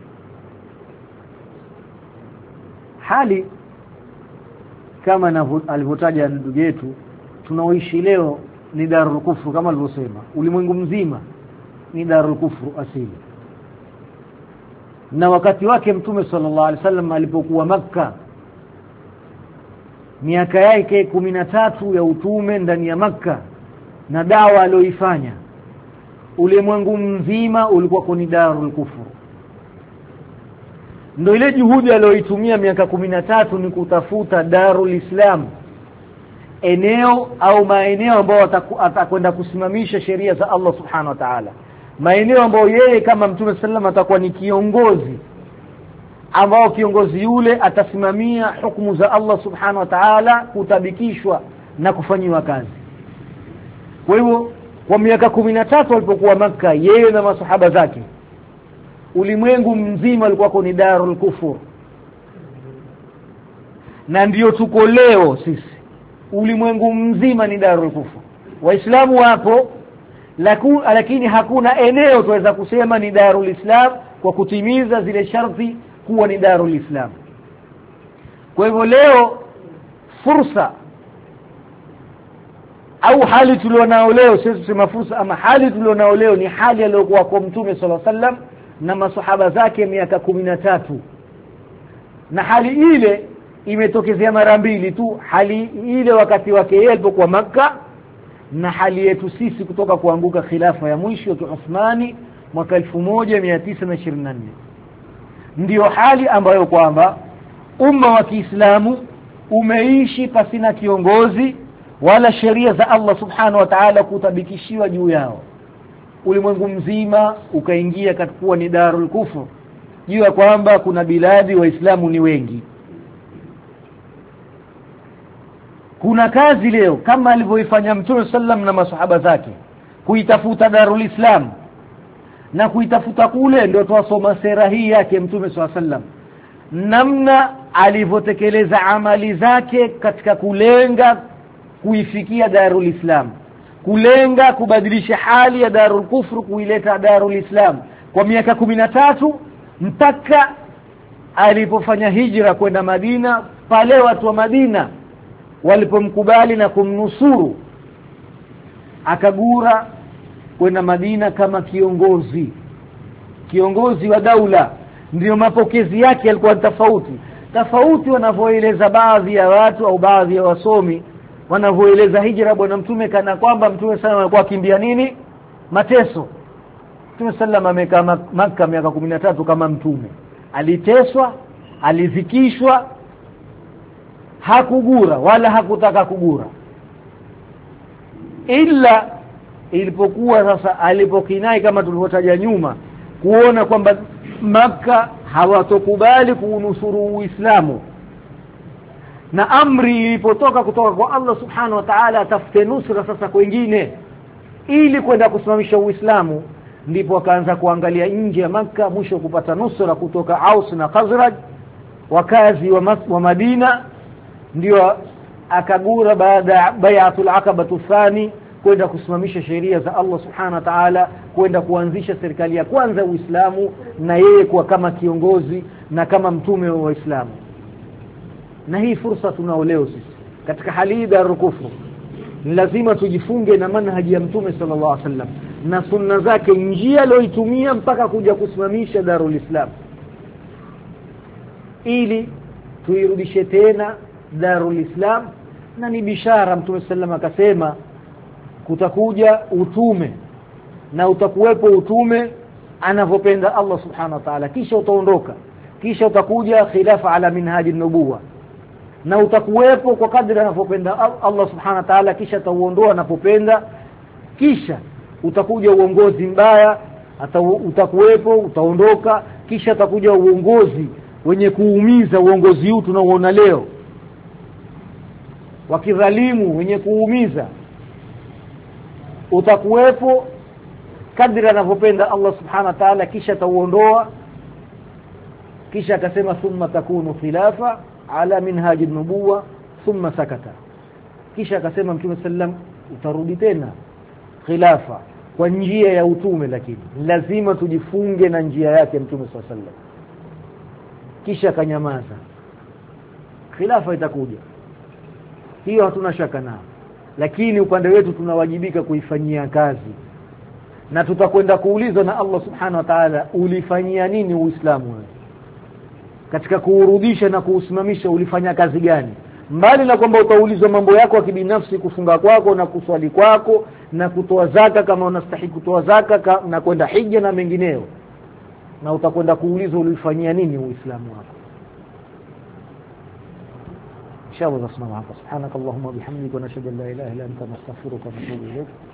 [SPEAKER 1] Hali kama alivyotaja ndugu yetu tunaoishi leo ni darul kufru, kama alivyosema ulimwengu mzima ni darul kufru asili. Na wakati wake Mtume sallallahu alaihi wasallam alipokuwa Makka, miaka yake kumi na tatu ya utume ndani ya Makka na dawa aliyoifanya, ulimwengu mzima ulikuwa ni darul kufru. Ndio ile juhudi aliyoitumia miaka kumi na tatu ni kutafuta darul Islam, eneo au maeneo ambayo atakwenda kusimamisha sheria za Allah subhanahu wa ta'ala, maeneo ambayo yeye kama Mtume sallam atakuwa ni kiongozi, ambao kiongozi yule atasimamia hukumu za Allah subhanahu wa ta'ala kutabikishwa na kufanyiwa kazi. Kwa hivyo kwa miaka kumi na tatu alipokuwa Makka, yeye na masahaba zake, ulimwengu mzima ulikuwa ni darul kufur. Na ndio tuko leo sisi ulimwengu mzima ni darul kufr. Waislamu wapo laku, lakini hakuna eneo tuweza kusema ni darul islam kwa kutimiza zile sharti kuwa ni darul islam. Kwa hivyo leo fursa au hali tulionao leo, sisi tusema fursa ama hali tulionao leo ni hali aliyokuwa kwa Mtume sallallahu alaihi wasallam na masahaba zake miaka kumi na tatu. Na hali ile imetokezea mara mbili tu, hali ile wakati wake yeye alipokuwa Makka, na hali yetu sisi kutoka kuanguka khilafa ya mwisho ya Uthmani mwaka elfu moja mia tisa na ishirini na nne. Ndio hali ambayo kwamba umma wa Kiislamu umeishi pasina kiongozi wala sheria za Allah subhanahu wa ta'ala kutabikishiwa juu yao. Ulimwengu mzima ukaingia katika ni darul kufr, juu ya kwamba kuna biladi waislamu ni wengi. Kuna kazi leo kama alivyoifanya Mtume sallam na masahaba zake kuitafuta darul islam, na kuitafuta kule ndio tuwasoma sera hii yake Mtume sallam, namna alivyotekeleza amali zake katika kulenga kuifikia darul islam, kulenga kubadilisha hali ya darul kufru kuileta darul islam kwa miaka kumi na tatu, mpaka alipofanya hijra kwenda Madina. Pale watu wa Madina walipomkubali na kumnusuru, akagura kwenda Madina kama kiongozi kiongozi wa daula. Ndio mapokezi yake yalikuwa tofauti tofauti wanavyoeleza baadhi ya watu au baadhi ya wasomi wanavyoeleza hijra bwana Mtume, kana kwamba Mtume sana alikuwa akimbia nini? Mateso. Mtume sallam amekaa Makka miaka kumi na tatu kama mtume, aliteswa, alizikishwa, hakugura wala hakutaka kugura, ila ilipokuwa sasa alipokinai kama tulivyotaja nyuma, kuona kwamba Makka hawatokubali kuunusuru Uislamu, na amri ilipotoka kutoka kwa Allah subhanahu wa ta'ala atafute nusra sasa kwingine ili kwenda kusimamisha Uislamu, ndipo akaanza kuangalia nje ya Makka, mwisho kupata nusra kutoka Aus na Khazraj, wakazi wa, wa Madina. Ndio akagura baada ya bai'atul aqaba thani kwenda kusimamisha sheria za Allah subhanahu wa ta'ala, kwenda kuanzisha serikali ya kwanza Uislamu, na yeye kuwa kama kiongozi na kama mtume wa Uislamu. Na hii fursa tunao leo sisi katika hali ya darul kufru. Lazima tujifunge na manhaji ya Mtume sallallahu alaihi wasallam na sunna zake, njia aliyoitumia mpaka kuja kusimamisha darul islam, ili tuirudishe tena darul islam. Na ni bishara, Mtume sallallahu alaihi wasallam akasema kutakuja utume, na utakuwepo utume anavyopenda Allah subhanahu wa ta'ala, kisha utaondoka, kisha utakuja khilafa ala minhaji nubuwa, na utakuwepo kwa kadri anavyopenda Allah subhanahu wa ta'ala, kisha atauondoa anapopenda, kisha utakuja uongozi mbaya, utakuwepo, utaondoka, kisha utakuja uongozi wenye kuumiza, uongozi huu tunaoona leo wakidhalimu, wenye kuumiza, utakuwepo kadri anavyopenda Allah subhanahu wa ta'ala, kisha atauondoa. Kisha akasema thumma takunu khilafa ala minhaji nubuwa thumma sakata. Kisha akasema Mtume sallam utarudi tena khilafa kwa njia ya utume, lakini lazima tujifunge na njia yake Mtume sallam. Kisha akanyamaza. Khilafa itakuja, hiyo hatuna shaka nao, lakini upande wetu tunawajibika kuifanyia kazi, na tutakwenda kuulizwa na Allah subhanahu wa ta'ala, ulifanyia nini Uislamu wewe katika kuurudisha na kuusimamisha? Ulifanya kazi gani? Mbali na kwamba utaulizwa mambo yako ya kibinafsi, kufunga kwako na kuswali kwako na kutoa zaka kama unastahili kutoa zaka na kwenda hija na mengineyo, na utakwenda kuulizwa ulifanyia nini Uislamu wako. inshallah. Subhanakallahumma bihamdika wa nashhadu an la ilaha illa anta nastaghfiruka wa natubu ilayk.